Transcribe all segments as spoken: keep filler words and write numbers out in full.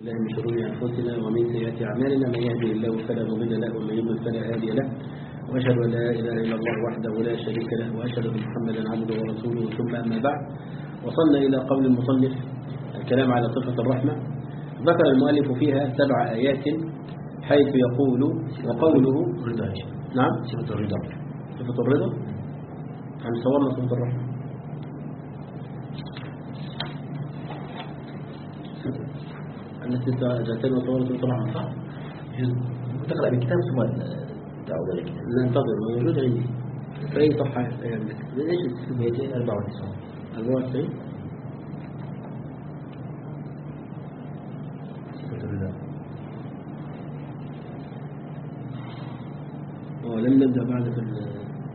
لا من شرور أنفسنا ومن سيئات أعمالنا، من يهده الله فلا مضل له ومن يضلل فلا هادي له، وأشهد أن لا إله إلا الله وحده لا شريك له، وأشهد أن محمدا عبده ورسوله. ثم أما بعد، وصلنا إلى قول المصنف الكلام على صفة الرحمة. ذكر المؤلف فيها سبع آيات حيث يقول وقوله رضا. نعم صفة الرضا. صفة الرضا عن صورنا صفة الرحمة. التي ذاتين وصورنا صفة الرحمة صح؟ تقرأ بالكتاب ثم تعود إلى الكتاب. لا انتظر، موجود عندي في أي صفحة عندك؟ من إيش؟ مئتين وأربعة وتسعين. أربعة وتسعين. صفة الرضا. ولم نبدأ بعد في ال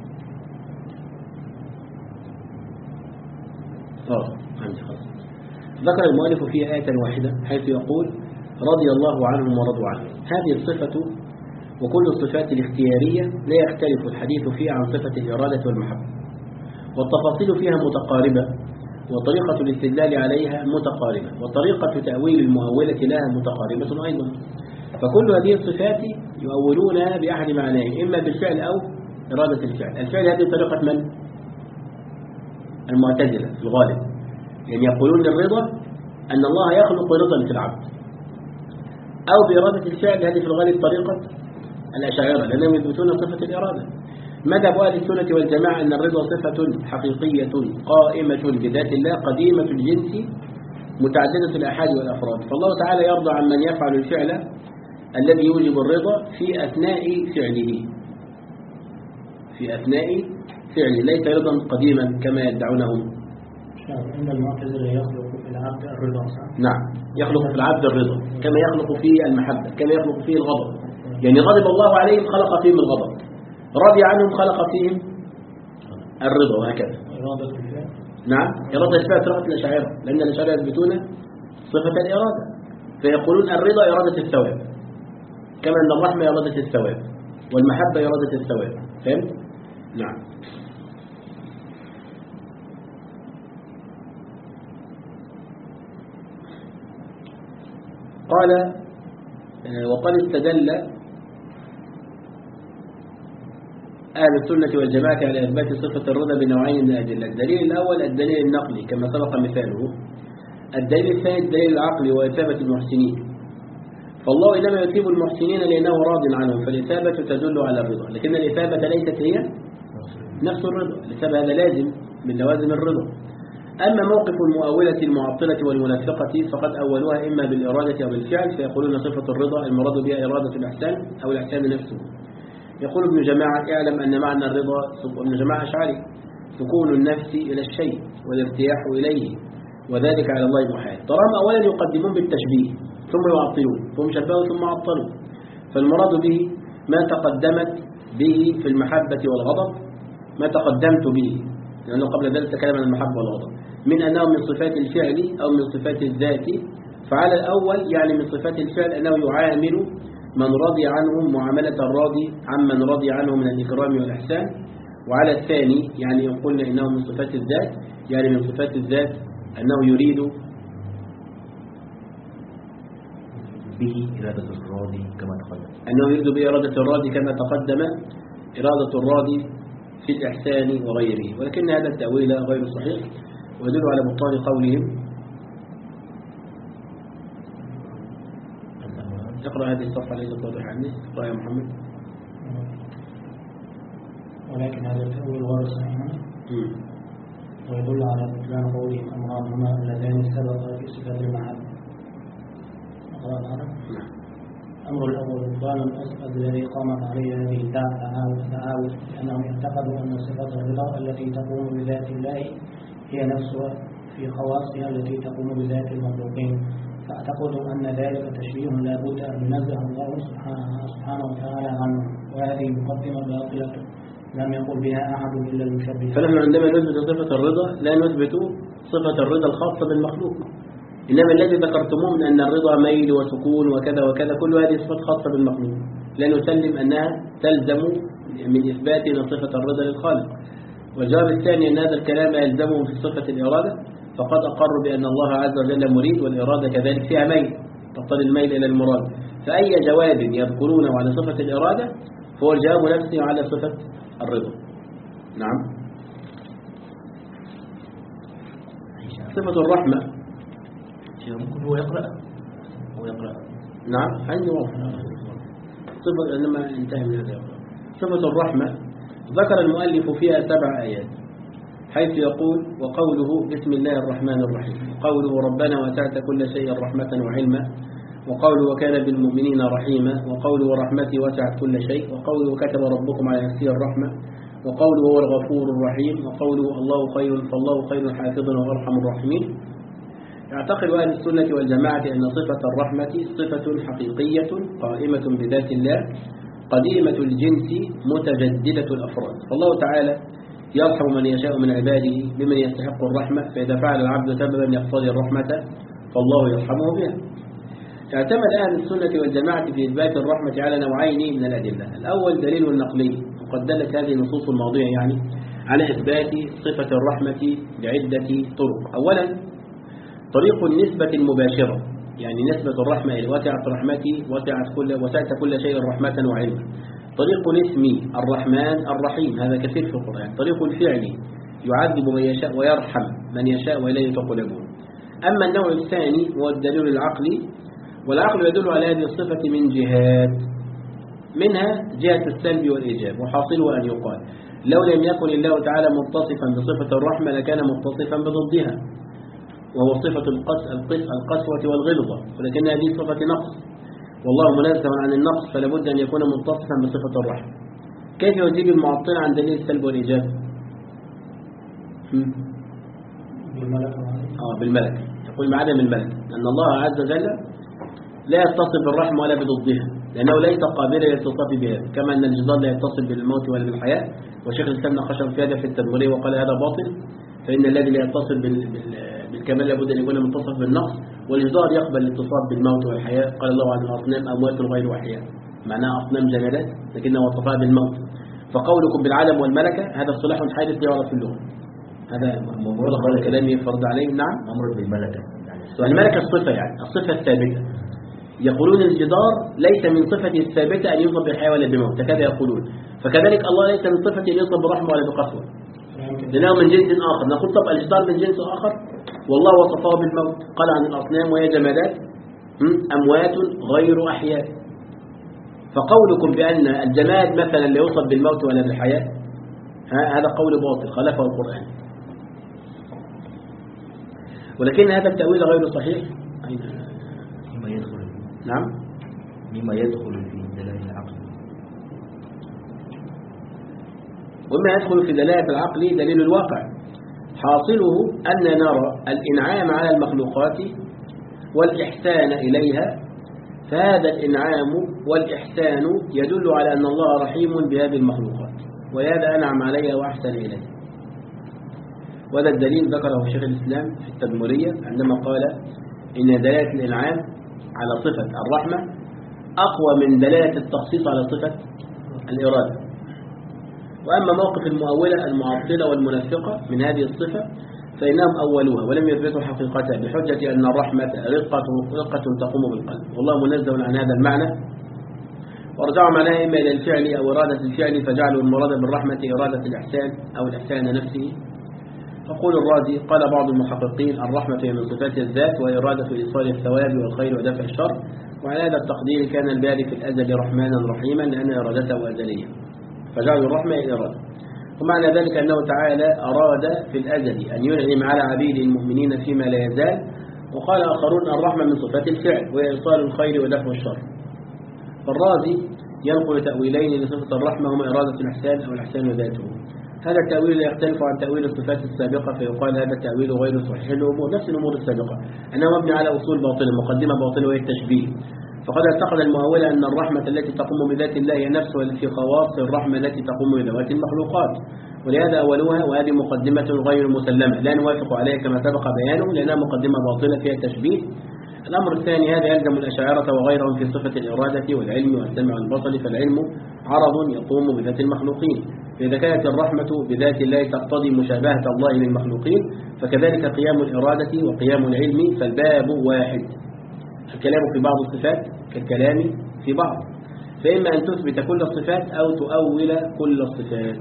اه عندي خلاص. ذكر المؤلف فيها آية واحدة حيث يقول رضي الله عنهم ورضوا عنه. هذه الصفة وكل الصفات الاختيارية لا يختلف الحديث فيها عن صفة الإرادة والمحبة، والتفاصيل فيها متقاربة، وطريقة الاستدلال عليها متقاربة، وطريقة تأويل المؤولة لها متقاربة أيضا. فكل هذه الصفات يؤولونها بأحد معناه، إما بالفعل أو إرادة الفعل. الفعل هذه طريقة من؟ المعتزلة في الغالب، يعني يقولون للرضا أن الله يخلق رضا في العبد، أو بإرادة الفعل هذه في الغالب طريقة الأشاعرة لأنهم يثبتون صفة الإرادة. مذهب أهل السنة والجماعة أن الرضا صفة حقيقية قائمة بذات الله قديمة الجنس متعددة الآحاد والأفراد، فالله تعالى يرضى عن من يفعل الفعل الذي يوجب الرضا في أثناء فعله في أثناء فعله ليس رضا قديما كما يدعونه. إن المعتزلة يخلق في العبد الرضا. نعم، يخلق في العبد الرضا كما يخلق فيه المحبة، كما يخلق فيه الغضب. يعني غضب الله عليهم خلق فيهم الغضب، رضي عنهم خلق فيهم الرضا، وهكذا. إرادة الفعل. نعم، إرادة الفعل طريقة الأشاعرة، لأن الأشاعرة يثبتون صفة الإرادة، فيقولون الرضا إرادة الثواب، كما أن الرحمة إرادة الثواب، والمحبة إرادة الثواب. فهمت؟ نعم. قال وقد استدل أهل السنة والجماعة على إثبات صفة الرضا بنوعين من الأدلة. الدليل الأول الدليل النقلي كما سبق مثاله. الدليل الثاني الدليل العقلي وإثابة المحسنين. فالله إنما يثيب المحسنين لأنه راض عنهم، فالإثابة تدل على الرضا، لكن الإثابة ليست هي نفس الرضا. الإثابة هذا لازم من لوازم الرضا. أما موقف المؤولة المعطلة والمنافقة فقد أولوها إما بالإرادة أو بالفعل، فيقولون صفة الرضا المراد بها إرادة الإحسان أو الإحسان نفسه. يقول ابن جماعة اعلم أن معنى الرضا، ابن جماعة أشعري، سكون النفس إلى الشيء والارتياح إليه، وذلك على الله محال. تراهم أولا يقدمون بالتشبيه ثم يعطلون، ثم شبهوا ثم عطلوا. فالمراد به ما تقدمت به في المحبة والغضب، ما تقدمت به، لأنه قبل ذلك تكلم عن المحبة والغضب، من أنه من صفات الفعل أو من صفات الذات. فعلى الأول يعني من صفات الفعل أنه يعامل من رضي عنهم معاملة الراضي عمن رضي عنه من الإكرام والإحسان. وعلى الثاني يعني يقولنا إنه من صفات الذات، يعني من صفات الذات أنه يريد به إرادة الراضي كما تقدم، أنه يريد بإرادة الراضي كما تقدم إرادة الراضي في الإحسان وغيره. ولكن هذا التأويل غير صحيح ويدل على بطلان قولهم. اقرأ هذه الصفحة ليست واضحة عني. اقرأ يا محمد. ولكن هذا التأويل غير صحيح ويدل على بطلان قولهم أمرهما اللذان سبقا في صفات المحبة. اقرأ العرب. الأمر الأول بطلان الأصل الذي قامت عليه هذه التعاوز، لأنهم اعتقدوا أن صفة الرضا التي تقوم بذات الله هي نفسها في خواصها التي تقوم بذات المخلوقين، فاعتقدوا أن ذلك تشبيه لا بد أن ينزه الله سبحانه وتعالى عنه، وهذه مقدمة باطلة لم يقل بها أحد إلا المشبه. فنحن عندما نثبت صفة الرضا لا نثبت صفة الرضا الخاصة بالمخلوق، إنما الذي ذكرتموه من أن الرضا ميل وسكون وكذا وكذا كل هذه صفات خاصة بالمخلوق، لا نسلم أنها تلزم من إثباتنا صفة الرضا للخالق. والجواب الثاني أن هذا الكلام يلزمه في صفة الإرادة، فقد أقروا بأن الله عز وجل مريد والإرادة كذلك فيها ميل، تقتضي الميل إلى المراد. فأي جواب يذكرونه على صفة الإرادة فهو الجواب نفسه على صفة الرضا. نعم. صفة الرحمة ممكن هو يقرأ هو يقرأ نعم عندي واضح. صفة لما انتهى من هذا يقرأ. صفة الرحمة ذكر المؤلف فيها سبع آيات، حيث يقول وقوله بسم الله الرحمن الرحيم، قوله ربنا وسعت كل شيء رحمة وعلما، وقوله وكان بالمؤمنين رحيما، وقوله ورحمتي وسعت كل شيء، وقوله كتب ربكم على نفسه الرحمة، وقوله هو الغفور الرحيم، وقوله الله خير فالله خير حافظا وأرحم الراحمين. يعتقد أهل السنة والجماعة أن صفة الرحمة صفة حقيقية قائمة بذات الله قديمة الجنس متجددة الأفراد، فالله تعالى يرحم من يشاء من عباده بمن يستحق الرحمة، فإذا فعل العبد سببا يقتضي الرحمة فالله يرحمه بها. اعتمد أهل السنة والجماعة في إثبات الرحمة على نوعين من الأدلة. الأول دليل النقلي، وقد دلت هذه النصوص الماضية يعني على إثبات صفة الرحمة بعدة طرق. أولا طريق النسبة المباشرة، يعني نسبة الرحمة إلى وسعت رحمتي وسعت كل وسعت كل شيء رحمة وعلما. طريق الاسم الرحمن الرحيم، هذا كثير في القرآن. طريق الفعل يعذب من يشاء ويرحم من يشاء وإليه تقلبون. أما النوع الثاني هو الدليل العقلي، والعقل يدل على هذه الصفة من جهات، منها جهة السلب والإيجاب، وحاصله أن يقال لو لم يكن الله تعالى متصفا بصفة الرحمة لكان متصفا بضدها، وهو صفة القسوة والغلظة، ولكن هذه صفة نقص، والله منزه عن النقص فلا بد أن يكون متصفا بصفة الرحمة. كيف يجيب المعطل عن دليل السلب والإيجاب؟ بالملك آه بالملك، يقول بعدم الملك، أن الله عز وجل لا يتصف بالرحمة ولا بضدها، لأنه ليس قابلا للاتصاف بها، كما أن الجدار لا يتصف بالموت ولا بالحياة. وشيخ الإسلام ناقش في هذا في التدمرية وقال هذا باطل، فإن الذي لا يتصف بالكمال لابد أن يكون متصف بالنقص، والجدار يقبل الاتصاف بالموت والحياة. قال الله عن الأصنام أموات غير أحياء، معناها أصنام جمادات لكنها وصفها بالموت. فقولكم بالعدم والملكة هذا اصطلاح حادث لا يعرف في اللغة، هذا مطلق على كلامي فرض عليه. نعم أمر بالملكة، يعني الملكة الصفة، يعني الصفة الثابتة. يقولون الجدار ليس من صفته الثابتة أن يوصف بالحياة ولا بموت، كذا يقولون. فكذلك الله ليس من صفته أن يوصف برحمة ولا بقسوة، لأنه من جنس آخر. نقول طب الجدار من جنس آخر، والله وصفه بالموت، قال عن الأصنام وهي جمادات أموات غير أحياء. فقولكم بأن الجماد مثلا لا يوصف بالموت ولا بالحياة هذا قول باطل خالفه القرآن، ولكن هذا التأويل غير صحيح. مما يدخل نعم مما يدخل في دلالة العقل، وما يدخل في دلالة العقل دليل الواقع، حاصله أن نرى الإنعام على المخلوقات والإحسان إليها، فهذا الإنعام والإحسان يدل على أن الله رحيم بهذه المخلوقات، وهذا أنعم عليها وأحسن إليها. وهذا الدليل ذكره شيخ الإسلام في التدمرية عندما قال إن دلالة الإنعام على صفة الرحمة أقوى من دلالة التخصيص على صفة الإرادة. وأما موقف المؤولة المعطلة والمنافقة من هذه الصفة فإنهم أولوها ولم يثبتوا حقيقتها بحجة أن الرحمة رقة, رقة تقوم بالقلب، والله منزه عن هذا المعنى، ورجعوا معناها إما إلى الفعل أو إرادة الفعل، فجعلوا المراد بالرحمة إرادة الإحسان أو الإحسان نفسه. فقول الرازي قال بعض المحققين الرحمة هي من صفات الذات وإرادة إيصال الثواب والخير ودفع الشر، وعلى هذا التقدير كان الباري في الأزل رحمانا رحيما لأن إرادته أزلية، فجعلوا الرحمة إرادة. ومعنى ذلك أنه تعالى أراد في الأزل أن ينعم على عبيد المؤمنين فيما لا يزال، وقال آخرون الرحمة من صفات الفعل وهي إيصال الخير ودفع الشر. فالرازي ينقل تأويلين لصفة الرحمة هما إرادة الإحسان أو الإحسان ذاته. هذا التأويل يختلف عن تأويل الصفات السابقة، فيقال هذا التأويل غير صحيح الأمور، نفس الأمور السابقة أنه مبني على أصول باطلة، مقدمة باطلة وهي التشبيه. فقد اعتقد المؤولة أن الرحمة التي تقوم بذات الله هي نفسها التي خواص الرحمة التي تقوم بذوات المخلوقات، ولهذا أولوها، وهذه مقدمة غير مسلمة لا نوافق عليها كما سبق بيانه لأنها مقدمة باطلة فيها التشبيه. الأمر الثاني هذا يلزم الأشاعرة وغيرهم في صفة الإرادة والعلم والسمع والبصر، فالعلم عرض يقوم بذات المخلوقين، فإذا كانت الرحمة بذات الله تقتضي مشابهة الله للمخلوقين فكذلك قيام الإرادة وقيام العلم، فالباب واحد. الكلام في بعض الصفات كالكلام في بعض، فإما أن تثبت كل الصفات أو تؤول كل الصفات.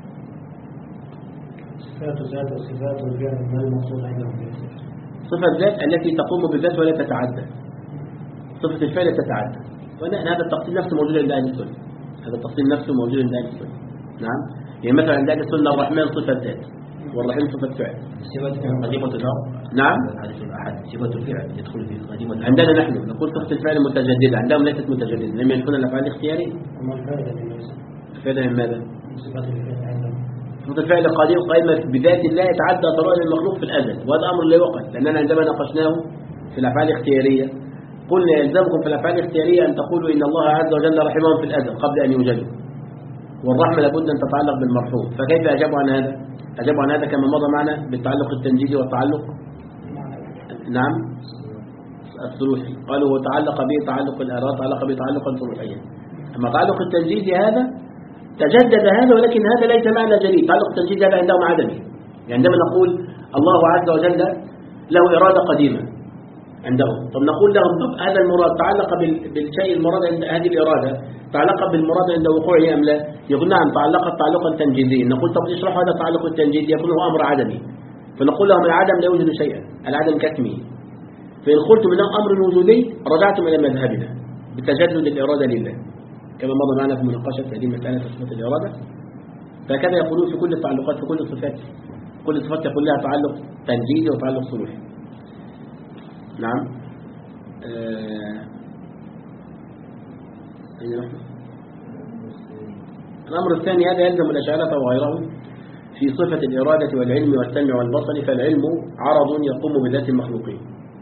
صفات الذات وصفات الفعل ما المقصود عندهم؟ صفة الذات التي تقوم بالذات ولا تتعدى، صفة الفعل تتعدى، وهذا التقسيم نفسه موجود عند أهل السنة، هذا التقسيم نفسه موجود عند أهل السنة. نعم، يعني مثلا عند أهل السنة الرحمن صفة ذات والرحيم صفة فعل. صفة قديمة النار. نعم، الحديث الأحد صفة الفعل يدخل في قديمة النار. عندنا نحن نقول صفة الفعل متجددة، عندهم ليست متجددة، لم يكن الأفعال اختيارية. وما الفائدة من ليس؟ الفائدة من ماذا؟ صفات الفعل عندهم. صفة الفعل قديم قائمة بذات الله يتعدى طرائق المخلوق في الأزل، وهذا أمر لا يوقف، لأننا عندما ناقشناه في الأفعال الاختيارية قلنا يلزمكم في الأفعال الاختيارية أن تقولوا إن الله عز وجل رحمهم في الأزل قبل أن يوجدوا، والرحمة لابد أن تتعلق بالمرحوم. فكيف أجابوا عن هذا؟ أجابوا عن هذا كما مضى معنا بالتعلق التنجيزي والتعلق نعم الصلوحي، قالوا هو تعلق به تعلق الإرادة، تعلق به تعلقا صلوحيا. أما تعلق التنجيزي هذا تجدد هذا، ولكن هذا ليس معنى جديد. تعلق التنجيزي هذا عندهم عدمي، يعني عندما نقول الله عز وجل له إرادة قديمة عندهم، طب نقول لهم طب هذا المراد تعلق بالشيء المراد عند هذه الإرادة تعلق بالمراد عند وقوعه أم لا؟ يقول نعم تعلقت تعلقا تنجيزيا. نقول طب اشرحوا هذا التعلق التنجيزي، يكون هو أمر عدمي، فنقول لهم العدم لا يوجد شيئا، العدم كتمي. فإن قلتم إنه أمر وجودي رجعتم إلى مذهبنا بتجدد الإرادة لله، كما مضى معنا في مناقشة هذه المسألة في صفة الإرادة. فكذا يقولون في كل التعلقات في كل الصفات، كل الصفات يقول لها تعلق تنجيزي وتعلق صلوحي. نعم. آه. الأمر الثاني هذا يلزم الأشاعرة وغيرهم في صفة الإرادة والعلم والسمع والبصر، فالعلم عرض يقوم بذات المخلوقين.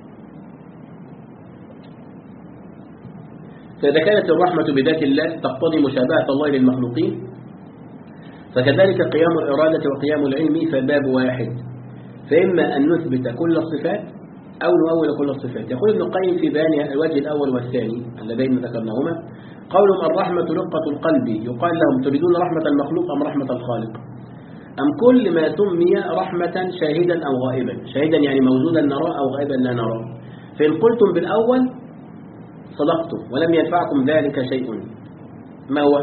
فإذا كانت الرحمة بذات الله تقتضي مشابهة الله للمخلوقين، فكذلك قيام الإرادة وقيام العلم فالباب واحد، فإما أن نثبت كل الصفات أو نؤول كل الصفات. يقول ابن القيم في بيان الوجه الأول والثاني اللذين ذكرناهما قولهم الرحمة رقة القلب، يقال لهم تريدون رحمة المخلوق أم رحمة الخالق؟ أم كل ما سمي رحمة شاهدا أو غائبا، شاهدا يعني موجودا نراه أو غائبا لا نراه. فإن قلتم بالأول صدقتم ولم ينفعكم ذلك شيء. ما هو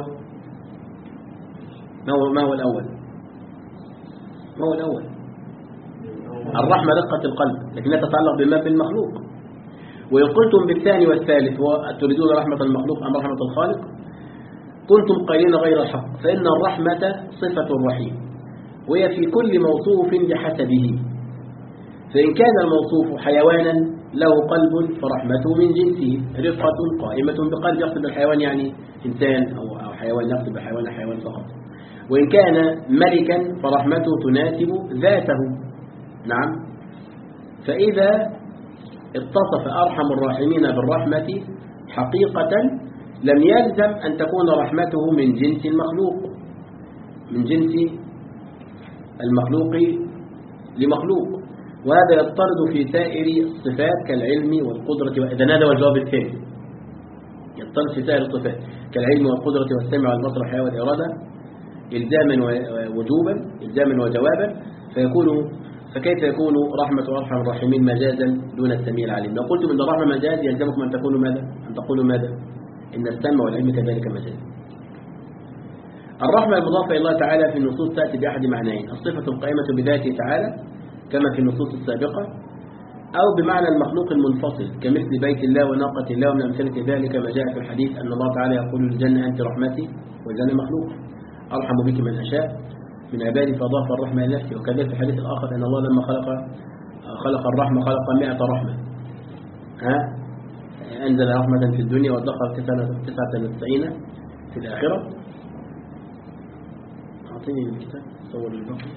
ما هو ما هو الأول ما هو الأول الرحمة رقة القلب، لكنها تتعلق بما في المخلوق. وإن قلتم بالثاني والثالث تريدون رحمة المخلوق أم رحمة الخالق، كنتم قائلين غير الحق، فإن الرحمة صفة الرحيم وهي في كل موصوف بحسبه، فإن كان الموصوف حيوانا له قلب فرحمته من جنسه، رفقة قائمة بقلب، يقصد الحيوان يعني إنسان أو حيوان، يقصد بحيوان حيوان فقط. وإن كان ملكا فرحمته تناسب ذاته. نعم. فإذا اتصف أرحم الراحمين بالرحمة حقيقة لم يلزم أن تكون رحمته من جنس المخلوق، من جنس المخلوق لمخلوق، وهذا يضطرد في سائر الصفات كالعلم والقدرة. إذن هذا هو الجواب الثاني، يضطرد في سائر الصفات كالعلم والقدرة والسمع والبصر والحياة والإرادة إلزاما ووجوبا، إلزاما وجوابا. فيكون فكيف يكون رحمة أرحم الراحمين مجازا دون السميع العليم؟ لو قلتم إن الرحمة مجاز يلزمكم أن تقولوا ماذا؟ أن تقولوا ماذا؟ إن السمع والعلم كذلك مجاز. الرحمة المضافة إلى الله تعالى في النصوص تأتي بأحد معنيين: الصفة القائمة بذاته تعالى كما في النصوص السابقة، أو بمعنى المخلوق المنفصل كمثل بيت الله وناقة الله ومن أمثلة ذلك ما جاء في الحديث أن الله تعالى يقول للجنة أنت رحمتي والجنة مخلوق، أرحم بك من أشاء من عبادي فأضاف الرحمة إلى نفسه. وكذلك في الحديث الآخر أن الله لما خلق خلق الرحمة خلق مئة رحمة، ها أنزل رحمة في الدنيا وادخر تسعة وتسعين في الآخرة. أعطيني الكتاب صور البقر.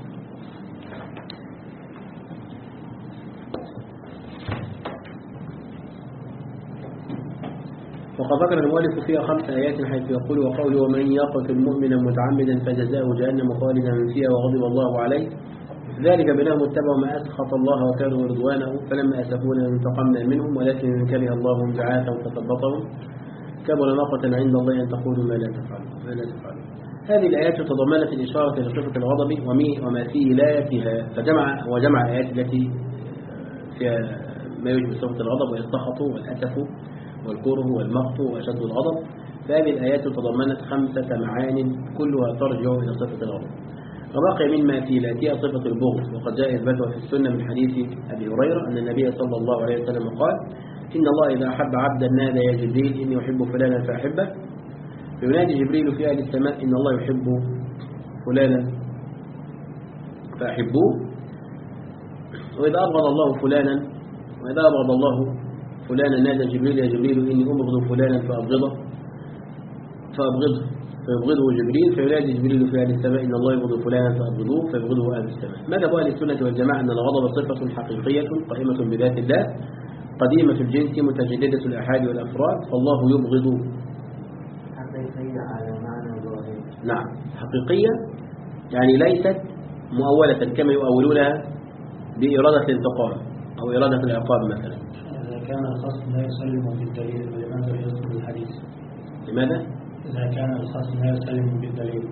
وقد ذكر المؤلف فيها خمس آيات حيث يقول وقوله ومن يقتل مؤمنا متعمدا فجزاؤه جهنم خالدا فيها وغضب الله عليه، ذلك بأنهم اتبعوا ما أسخط الله وكانوا رضوانه فلما أسفونا انتقمنا منهم ولكن كره الله بعاثهم فثبطهم كبر مقتا عند الله أن تقولوا ما لا تفعلوا. هذه الآيات تضمنت الإشارة لصفة الغضب وما في ولايتها، فجمع وجمع الآيات التي فيها ما يشبه صفة الغضب، وهي السخط والأسف والكره والمقت وأشد الغضب. فهذه الآيات تضمنت خمسة معان كلها ترجع إلى صفة الغضب. وبقي مما في ذاتها صفة البغض، وقد جاء إثباتها في السنة من حديث أبي هريرة أن النبي صلى الله عليه وسلم قال: إن الله إذا أحب عبدا نادى يا جبريل إني أحب فلانا فأحبه، فينادي جبريل في أهل السماء إن الله يحب فلانا فأحبوه، وإذا أبغض الله فلانا وإذا أبغض الله فلانا نادى جبريل يا جبريل إني أبغض فلانا فأبغضه فأبغضه فيبغضه جبريل، فينادي جبريل في أهل السماء إن الله يبغض فلانا فأبغضوه فيبغضه أهل السماء. مذهب أهل السنة والجماعة أن الغضب صفة حقيقية قائمة بذات الله قديمة الجنس متجددة الآحاد والأفراد، فالله يبغض. حقيقية على معنى ظاهر. نعم، حقيقية يعني ليست مؤولة كما يؤولونها بإرادة الانتقام أو إرادة العقاب مثلا. إذا كان الخصم لا يسلم بالدليل فلماذا يذكر الحديث؟ لماذا؟ إذا كان الخصم لا يسلم بالدليل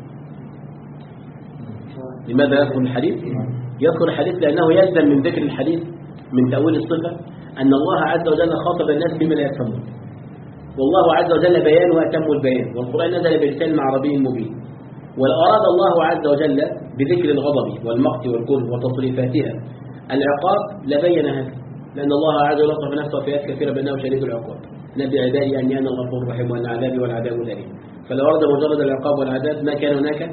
لماذا يذكر الحديث؟ يذكر الحديث لأنه يلزم من ذكر الحديث من تأويل الصفة أن الله عز وجل خاطب الناس بما لا يفهمون، والله عز وجل بيان وأتم البيان، والقرآن نزل بلسان عربي مبين. وأراد الله عز وجل بذكر الغضب والمقت والكره وتصريفاتها العقاب لبين هذا، لأن الله عز وجل وصف نفسه في آيات كثيرة بأنه شديد العقاب. نبي عبادي أني أنا الغفور الرحيم وأن عذابي والعذاب الأليم. فلو أراد مجرد العقاب والعذاب ما كان هناك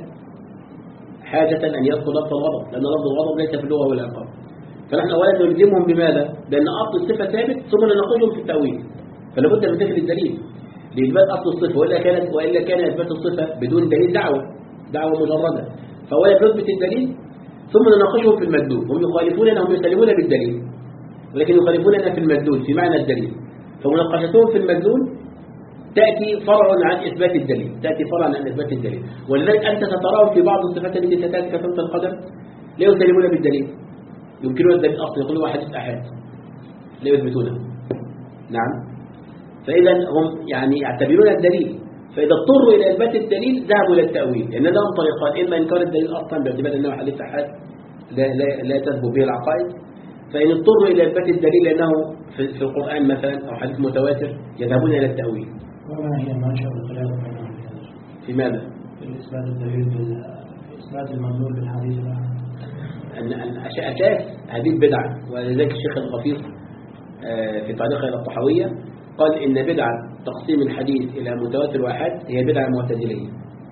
حاجة أن يذكر لفظ الغضب، لأن لفظ الغضب ليس في اللغة والعقاب. فنحن أولا نلزمهم بماذا؟ بأن أصل الصفة ثابت ثم نناقشهم في التأويل، فلا بد من ذكر الدليل لإثبات أصل الصفة، وإلا كانت وإلا كان إثبات الصفة بدون دليل دعوة دعوة مجردة. فأولا نثبت الدليل ثم نناقشهم في المدلول. هم يخالفوننا، هم يسلمون بالدليل ولكن يخالفوننا في المدلول في معنى الدليل، فمناقشتهم في المدلول تأتي فرع عن إثبات الدليل تأتي فرع عن إثبات الدليل ولذلك أنت ستراه في بعض الصفات التي تتأتي كثرة القدر لا يسلمون بالدليل، يمكنون الدليل أصلا يقولوا حديث أحد لا يثبتونه. نعم، فإذا هم يعني يعتبرون الدليل، فإذا اضطروا إلى إثبات الدليل ذهبوا إلى التأويل، لأن لهم طريقان: إما إنكار الدليل أصلا باعتبار أنه حديث أحد لا, لا, لا تثبت به العقائد، فإن اضطروا إلى إثبات الدليل لأنه في, في القرآن مثلا أو حديث متواتر يذهبون إلى التأويل. وما هي منشأ الخلاف بينهم في هذا؟ في ماذا؟ في إثبات الدليل بالإثبات المدلول بالحديث الآخر. أن أساس هذه البدعة، ولذلك الشيخ الغفير في تعليقه إلى الطحاوية قال إن بدعة تقسيم الحديث إلى متواتر واحد هي بدعة معتزلية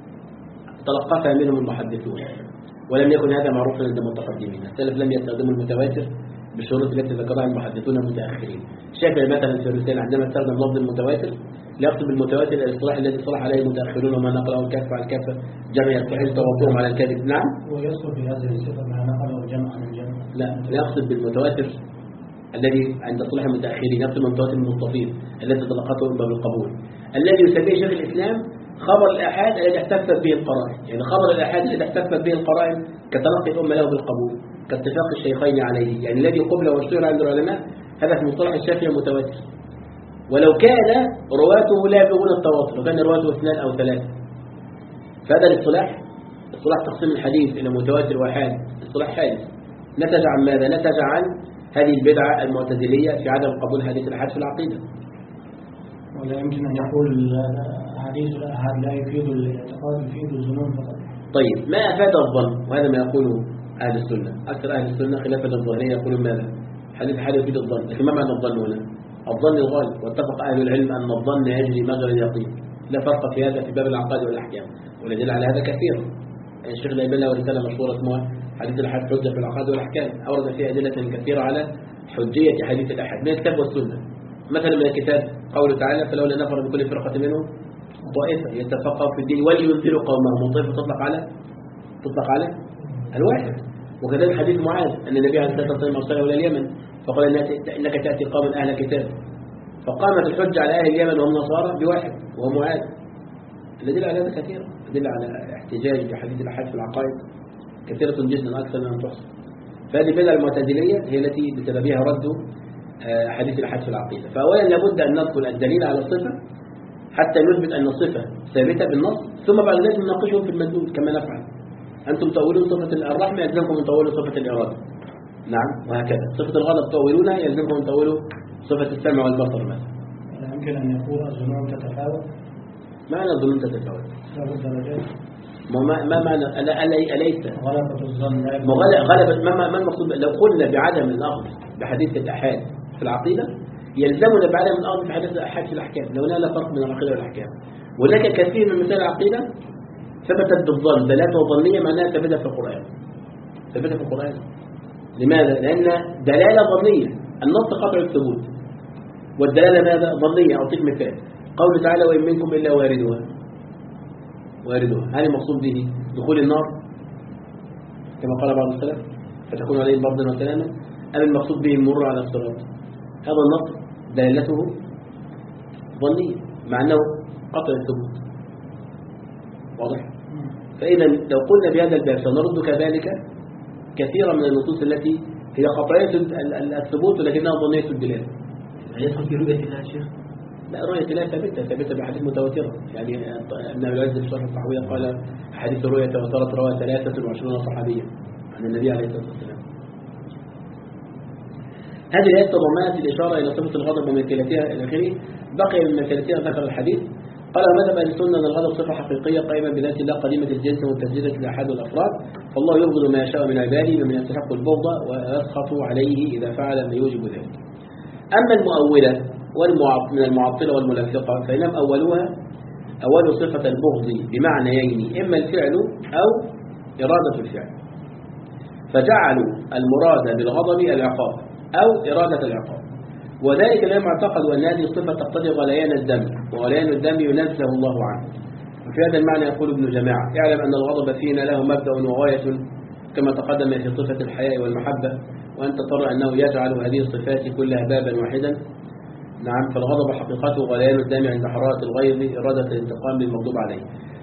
تلقفها منهم المحدثون، ولم يكن هذا معروفا عند المتقدمين. السلف لم يستخدموا المتواتر بالشروط التي ذكرها المحدثون المتأخرين. الشافعي مثلا في الرسالة عندما استخدم لفظ المتواتر لا يقصد بالمتواتر الاصطلاح الذي صلح عليه المتأخرون وما نقله الكف على الكف جمع يستحيل توقفهم على الكذب. نعم، ويصل بهذه الصفة ما نقله الجمع عن الجمع. لا لا يقصد بالمتواتر الذي عند اصطلاح المتأخرين، يقصد بالمتواتر المصطفين الذي تلقته باب القبول، الذي يسميه شيخ الإسلام خبر الآحاد الذي احتفت به القرائن، يعني خبر الآحاد الذي احتفت به القرائن كتلقي الأمة له بالقبول كاتفاق الشيخين عليه، يعني الذي قبل واشتهر عند العلماء هذا في مصطلح الشافعي متواتر. ولو كان رواته لا يبلغون التواتر وكان رواته اثنان أو ثلاثة، فهذا الاصطلاح اصطلاح تقسيم الحديث إلى متواتر وآحاد اصطلاح حادث نتج عن ماذا؟ نتج عن هذه البدعة المعتزلية في عدم قبول حديث الآحاد في العقيدة. ولا يمكن أن يقول حديث الآحاد لا يفيد الاعتقاد، يفيد الظنون فقط. طيب، ما أفاد الظن؟ وهذا ما يقوله أهل السنة. أكثر أهل السنة خلافا للظاهرية يقولون ماذا؟ حديث الآحاد يفيد الظن، لكن ما معنى الظن هنا؟ الظن الغالب، واتفق أهل العلم أن الظن يجري مجرى اليقين، لا فرق في هذا في باب العقائد والأحكام، والدليل على هذا كثير. الشيخ الألباني له رسالة مشهورة اسمها حديث الآحاد حجة في العقائد والأحكام، أورد فيها أدلة كثيرة على حجية حديث الآحاد من الكتاب والسنة. مثلا من الكتاب قوله تعالى: فلولا نفر من كل فرقة منهم طائفة يتفقهوا في الدين ولينذروا قومهم، والطائفة تطلق على تطلق على الواحد. وكذلك حديث معاذ أن النبي عليه الصلاة والسلام أرسله إلى اليمن فقال إنك تأتي قوم أهل كتاب، فقامت الحجة على أهل اليمن وهم نصارى بواحد وهو معاذ. الدليل على هذا كثير، الدليل على احتجاج بحديث الآحاد في العقائد كثيرة جدا أكثر من أن تحصى. فهذه البدعة المعتزلية هي التي بسببها ردوا حديث الآحاد في العقيدة. فأولا لابد أن نذكر الدليل على الصفة حتى نثبت أن الصفة ثابتة بالنص، ثم بعد ذلك نناقشهم في المدلول كما نفعل. أنتم تقولون صفة الرحمة يلزمكم أن تقولوا صفة الإرادة، نعم وهكذا. صفة الغضب تؤولونها يلزمكم تؤولوا صفة السمع والبصر مثلا. يمكن أن يكون الظنون تتفاوت. معنى الظنون تتفاوت ثلاث درجات. ما ما معنى ألا أليس غلبة الظن غلبة ما ما المقصود؟ لو قلنا بعدم الأخذ بحديث الأحاد في العقيدة يلزمنا بعدم الأخذ بحديث الأحاد في الأحكام، لو لا فرق بين العقيدة والأحكام. وهناك كثير من مثال العقيدة ثبتت بالظن دلالة وظنية معناها ثبتت في القرآن. ثبتت في القرآن لماذا؟ لأن دلالة ظنية، النص قطع الثبوت، والدلالة ماذا؟ ظنية. أعطيك مثال قوله تعالى وإن منكم إلا واردها. واردها هل المقصود به دخول النار كما قال بعض السلف فتكون عليه بردا وسلاما، أم المقصود به المرور على الصراط؟ هذا النص دلالته ظنية مع أنه قطع الثبوت. واضح؟ فإذا لو قلنا بهذا الباب سنرد كذلك كثيرا من النصوص التي هي قطعية الثبوت ولكنها ظنية الدلالة. يدخل في رؤية الله يا شيخ؟ لا، رؤية الله ثابتة ثابتة بحديث متواترة. يعني ابن أبي العز في شرح الطحاوية قال حديث الرؤية تواترت رواه ثلاثة وعشرون صحابيا عن النبي عليه الصلاة والسلام. هذه الآية تضمنت الإشارة إلى صفة الغضب ومثلتها إلى آخره. بقي من مثلتها ذكر الحديث قال ومذهب أهل السنة أن الغضب صفة حقيقية قائمة بذات الله قديمة الجنس ومتجددة الأحاد والأفراد، فالله يبغض ما يشاء من عباده ومن يستحق البغض ويسخط عليه إذا فعل ما يوجب ذلك. أما المؤولة من المعطلة والملفقة فإنهم أولوها أولوا صفة البغض بمعنيين، إما الفعل أو إرادة الفعل، فجعلوا المراد بالغضب العقاب أو إرادة العقاب، وذلك لما اعتقدوا أن هذه الصفة تقتضي غليان الدم، وغليان الدم ينزه الله عنه. وفي هذا المعنى يقول ابن جماعة اعلم أن الغضب فينا له مبدأ وغاية كما تقدم في صفة الحياء والمحبة، وأنت ترى أنه يجعل هذه الصفات كلها بابا واحدا. نعم، فالغضب حقيقته غليان الدم عند حرارة الغيظ إرادة الانتقام للمغضوب عليه.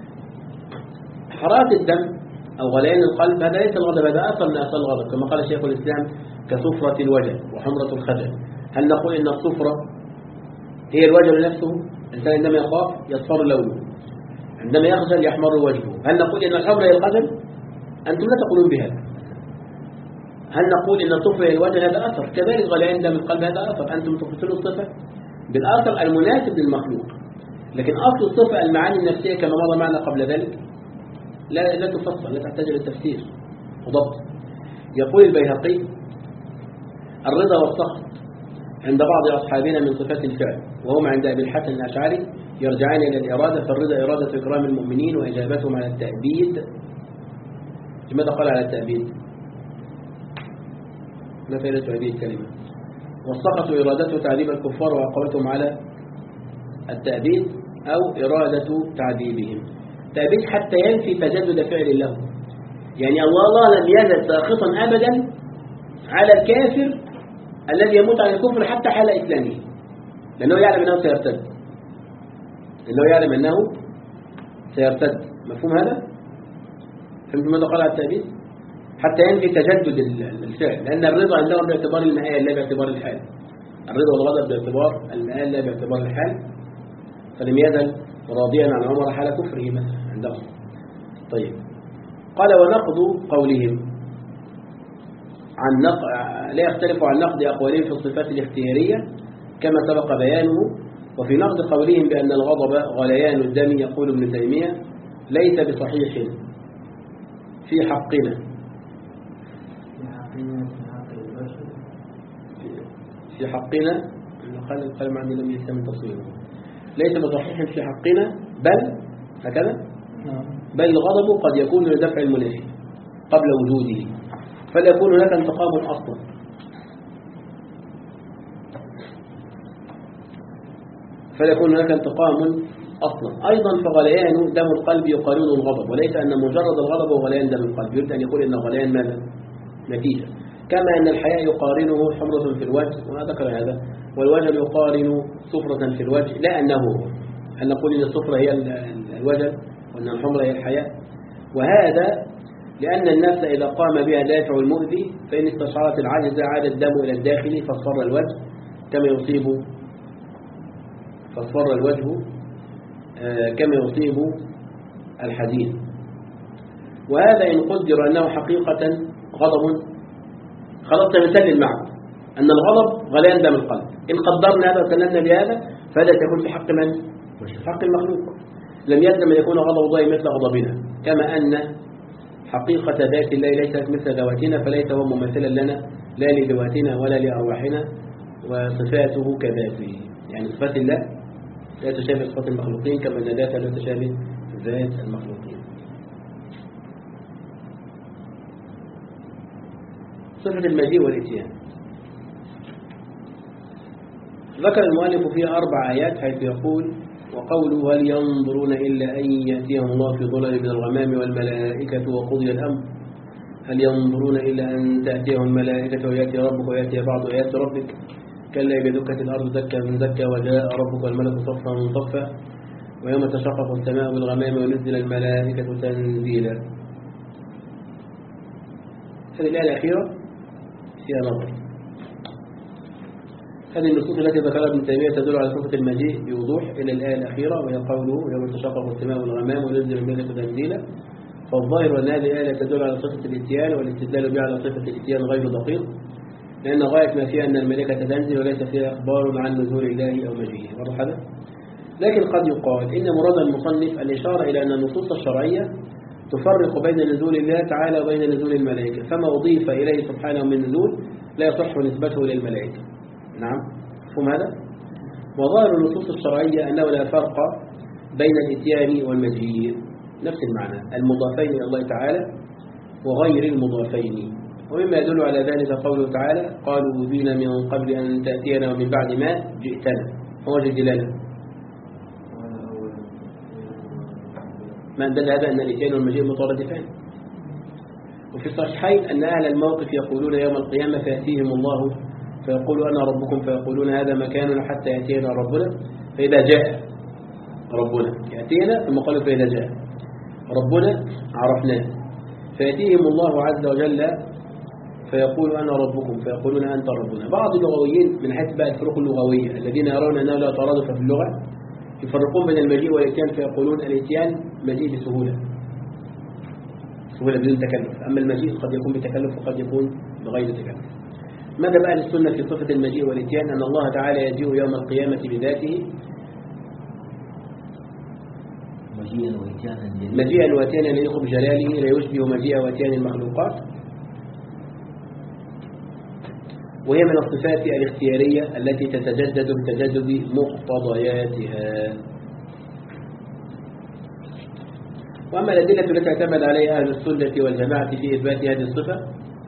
حرارة الدم أو غليان القلب هذا ليس الغضب، هذا أثر من أثار الغضب كما قال شيخ الإسلام كصفرة الوجه وحمرة الخجل. هل نقول إن الصفرة هي الوجه نفسه؟ الإنسان عندما يخاف يصفر لونه، عندما يخجل يحمر وجهه. هل نقول إن الحمر هي الخجل؟ أنتم لا تقولون بهذا. هل نقول إن الصفرة هي الوجه؟ هذا أثر. كذلك غليان دم القلب هذا أثر. أنتم تفصلوا الصفة بالأثر المناسب للمخلوق، لكن أصل الصفة المعاني النفسية كما مر معنا قبل ذلك لا لا تفصل، لا تحتاج للتفسير وضبط. يقول البيهقي الرضا والسخط عند بعض أصحابنا من صفات الفعل، وهم عند أبي الحسن الأشعري يرجعان إلى الإرادة، فالرضا إرادة إكرام المؤمنين وإجابتهم على التأبيد. لماذا قال على التأبيد؟ ما فائدة هذه الكلمة؟ والسخط إرادته تعذيب الكفار وعقوبتهم على التأبيد أو إرادة تعذيبهم. تأبيد حتى ينفي تجدد فعل له، يعني الله لم يزل ساخطا أبدا على الكافر الذي يموت على الكفر حتى حال إسلامه، لأنه يعلم أنه سيرتد، لأنه يعلم أنه سيرتد. مفهوم هذا؟ فهمت ماذا قال على التأبيد؟ حتى ينفي تجدد الفعل، لأن الرضا عندهم باعتبار المآل لا باعتبار الحال. الرضا والغضب باعتبار المآل لا باعتبار الحال، فلم يزل راضيا عن عمر حال كفره مثلا عندهم. طيب، قال ونقض قولهم عن نق... لا يختلف عن نقد أقوالهم في الصفات الاختيارية كما سبق بيانه. وفي نقد قولهم بأن الغضب غليان الدم يقول ابن تيمية ليس بصحيح في حقنا في حقنا قال القلم عني لم يتم تصويره ليس بصحيح في حقنا، بل هكذا بل الغضب قد يكون لدفع المنافي قبل وجوده، فلا يكون هناك انتقام أصلا. فلا يكون هناك انتقام أصلا. أيضا فغليان دم القلب يقارن الغضب، وليس أن مجرد الغضب هو غليان دم القلب، يريد أن يقول إن غليان ماذا؟ نتيجة. كما أن الحياء يقارنه حمرة في الوجه، وما ذكر هذا، والوجل يقارن صفرة في الوجه، لا أنه هو. هل نقول إن الصفرة هي الوجل وأن الحمرة هي الحياء؟ وهذا لأن النفس إذا قام بها دافع المؤذي فإن استشعرت العجز عاد الدم إلى الداخل فاصفر الوجه كما يصيب فاصفر الوجه كما يصيب الحزين. وهذا إن قدر أنه حقيقة غضب خلاص سنسلم معكم أن الغضب غليان دم القلب. إن قدرنا هذا وسلمنا بهذا فهذا تكون في حق من؟ في حق المخلوق. لم يلزم أن يكون غضب الله مثل غضبنا، كما أن حقيقة ذات الله ليست مثل ذواتنا، فليس هو ممثلا لنا لا لذواتنا ولا لأرواحنا، وصفاته كذاته. يعني صفات الله لا تشابه صفات المخلوقين، كما أن ذاتها لا تشابه ذات المخلوقين. صفة المجيء والإتيان ذكر المؤلف فيها أربع آيات، حيث يقول: وقوله هل ينظرون إلا أن يأتيهم الله في ظلل من الغمام والملائكة وقضي الأمر. هل ينظرون إلا أن تأتيهم الملائكة ويأتي ربك ويأتي بعض آيات ربك. كلا إذا دكت الأرض دكا من دكا وجاء ربك والملك صفا من صفا ويوم تشقق السماء بالغمام ونزل الملائكة تنزيلا. هذه الآية الأخيرة فيها نظر. هذه النصوص التي ذكرها ابن تيمية تدل على صفة المجيء بوضوح إلى الآية الأخيرة، وهي قوله يوم تشقق السماء بالغمام ونزل الملائكة تنزيلا. فالظاهر أن هذه الآية تدل على صفة الإتيان، والاستدلال بها على صفة الإتيان غير دقيق، لأن غاية ما فيها أن الملائكة تنزل وليس فيها إخبار عن نزول الله أو مجيئه. واضح هذا؟ لكن قد يقال إن مراد المصنف الإشارة إلى أن النصوص الشرعية تفرق بين نزول الله تعالى وبين نزول الملائكة، فما أضيف إليه سبحانه من نزول لا يصح نسبته للملائكة. نعم، مفهوم هذا؟ وظاهر النصوص الشرعية أنه لا فرق بين الإتيان والمجيء، نفس المعنى، المضافين إلى الله تعالى وغير المضافين. ومما يدل على ذلك قوله تعالى: قالوا أوذينا من قبل أن تأتينا ومن بعد ما جئتنا. هو الدلالة ما دل هذا أن الإتيان والمجيء مترادفان. وفي الصحيحين أن أهل الموقف يقولون يوم القيامة فيأتيهم الله فيقول أنا ربكم، فيقولون هذا مكاننا حتى يأتينا ربنا. فإذا جاء ربنا يأتينا ثم قالوا فإذا جاء ربنا عرفناه، فيأتيهم الله عز وجل فيقول أنا ربكم، فيقولون أنت ربنا. بعض اللغويين من حيث بقى الفروق اللغوية الذين يرون أنه لا ترادف في اللغة يفرقون بين المجيء والإتيان، فيقولون الإتيان مجيء بسهولة، سهولة بدون تكلف، أما المجيء قد يكون بتكلف وقد يكون بغير تكلف. ماذا بقى للسنة في صفة المجيء والإتيان؟ أن الله تعالى يجيء يوم القيامة بذاته مجيئا وإتيانا مجيئا وإتيانا يليق بجلاله لا يشبه مجيء وإتيان المخلوقات، وهي من الصفات الاختيارية التي تتجدد بتجدد مقتضياتها. وأما الأدلة التي اعتمد عليها أهل السنة والجماعة في إثبات هذه الصفة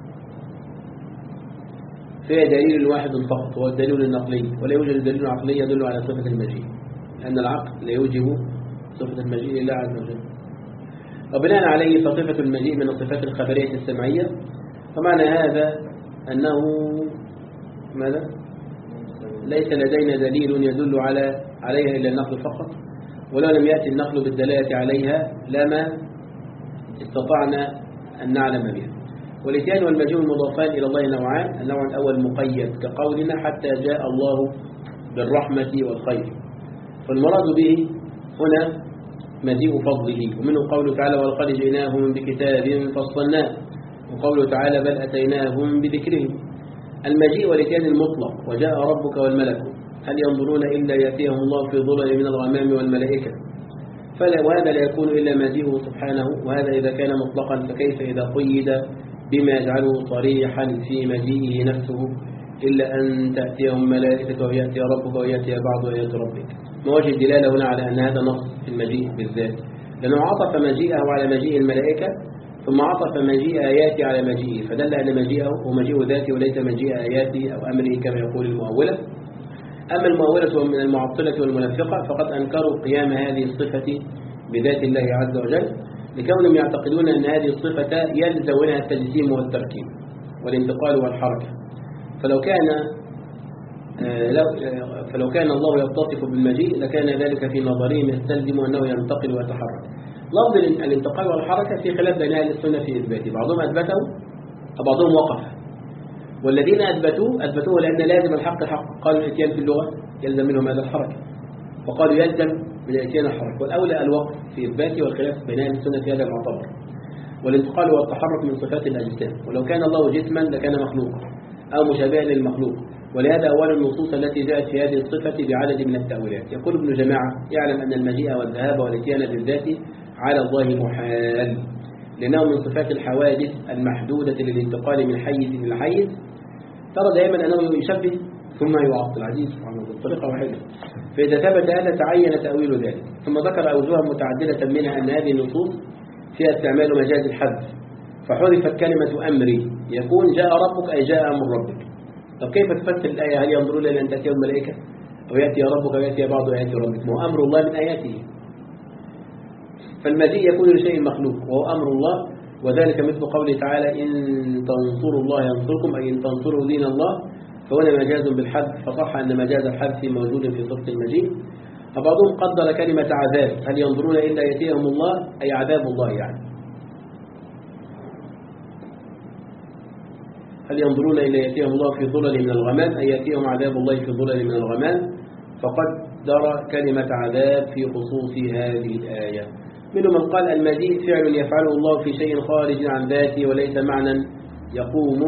فيها دليل واحد فقط، هو الدليل النقلي، ولا يوجد دليل عقلي يدل على صفة المجيء، لأن العقل لا يوجب صفة المجيء لله عز وجل. وبناء عليه فصفة المجيء من الصفات الخبرية السمعية. ومعنى هذا أنه ماذا؟ ليس لدينا دليل يدل على عليها إلا النقل فقط، ولو لم يأتي النقل بالدلالة عليها لما استطعنا أن نعلم بها. والإتيان والمجيء المضافان إلى الله نوعان، النوع الأول مقيد كقولنا حتى جاء الله بالرحمة والخير، فالمراد به هنا مجيء فضله، ومنه قوله تعالى ولقد جئناهم بكتاب فصلناه، وقوله تعالى بل أتيناهم بذكرهم. المجيء والإتيان المطلق وجاء ربك والملك، هل ينظرون إلا يأتيهم الله في ظلل من الغمام والملائكة، فلا وهذا لا يكون إلا مجيئه سبحانه، وهذا إذا كان مطلقا فكيف إذا قيد بما يجعله صريحا في مجيئه نفسه إلا أن تأتيهم ملائكة ويأتي ربك ويأتي بعض آيات ربك. ما وجه الدلالة هنا على أن هذا نص في المجيء بالذات، لأنه عطف مجيئه على مجيء الملائكة ثم عطف مجيء آياته على مجيئه، فدل أن مجيئه هو مجيء ذاته وليس مجيء آياته أو أمره كما يقول المؤولة. أما المؤولة من المعطلة والمنافقة فقد أنكروا قيام هذه الصفة بذات الله عز وجل، لكونهم يعتقدون أن هذه الصفة يلزم منها التجسيم والتركيب والانتقال والحركة، فلو كان فلو كان الله يتصف بالمجيء لكان ذلك في نظرهم يستلزم أنه ينتقل ويتحرك. لفظ الانتقال والحركة في خلاف بين أهل السنة في إثباته، بعضهم أثبته وبعضهم وقف، والذين أثبتوه أثبتوه لأن لازم الحق حق، قالوا الإتيان في اللغة يلزم منهم هذا الحركة، وقالوا يلزم من الإتيان الحركة، والأولى الوقف في إثباته، والخلاف بين أهل السنة في هذا المعتبر. والانتقال والتحرك من صفات الأجسام، ولو كان الله جسما لكان مخلوقا أو مشابها للمخلوق، ولهذا أول النصوص التي جاءت في هذه الصفة بعدد من التأويلات. يقول ابن جماعة: يعلم أن المجيء والذهاب والاتيان بالذات على الله محال، لأنه من صفات الحوادث المحدودة للانتقال من حيز إلى حيز. ترى دائما أنه يشبه ثم يعطل العزيز سبحانه وتعالى بطريقة واحدة، فإذا ثبت هذا تعين تأويل ذلك. ثم ذكر أوجها متعددة منها أن هذه النصوص فيها استعمال مجاز الحذف، فحذفت كلمة أمري، يكون جاء ربك أي جاء أمر ربك. طب كيف تفسر الآية؟ هل ينظرون إلى أن تأتيهم الملائكة أو يأتي ربك أو يأتي بعض آيات ربك؟ ما هو أمر الله من آياته، فالمجيء يكون لشيء مخلوق وهو أمر الله، وذلك مثل قوله تعالى: إن تنصروا الله ينصركم، أي إن تنصروا دين الله، فهنا مجاز بالحذف، فصح أن مجاز الحذف موجود في صفة المجيء. وبعضهم قدر كلمة عذاب: هل ينظرون إلا يأتيهم الله، أي عذاب الله يعني. هل ينظرون إلا يأتيهم الله في ظلل من الغمام، أي يأتيهم عذاب الله في ظلل من الغمام، فقدر كلمة عذاب في خصوص هذه الآية. منهم من قال: المجيء فعل يفعله الله في شيء خارج عن ذاته وليس معنى يقوم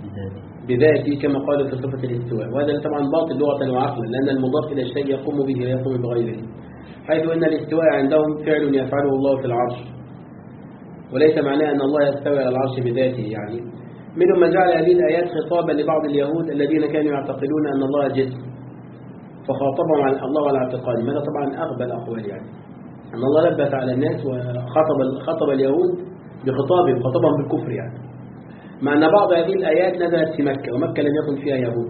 بذاته كما قالوا في صفة الاستواء، وهذا طبعا باطل لغة وعقلا، لأن المضاف إلى الشيء يقوم به ويقوم بغيره، حيث أن الاستواء عندهم فعل يفعله الله في العرش، وليس معناه أن الله يستوي على العرش بذاته يعني. منهم من جعل هذه الآيات خطابا لبعض اليهود الذين كانوا يعتقدون أن الله جسم، فخاطبهم عن الله على اعتقاد، ماذا طبعا أغبى الأقوال يعني، أن الله لبس على الناس وخطب خطب اليهود بخطابهم، خطبهم بالكفر يعني، مع أن بعض هذه الآيات نزلت في مكة، ومكة لم يكن فيها يهود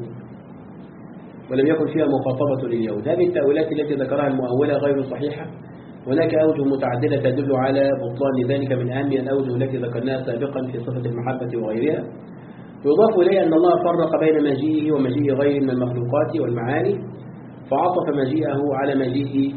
ولم يكن فيها مخاطبة لليهود. هذه التأويلات التي ذكرها المؤولة غير صحيحة، هناك أوجه متعددة تدل على بطلان ذلك، من أهم الأوجه التي ذكرناها سابقا في صفة المحبة وغيرها. ويضاف إليه أن الله فرق بين مجيئه ومجيء غيره من المخلوقات والمعاني، فعطف مجيئه على مجيء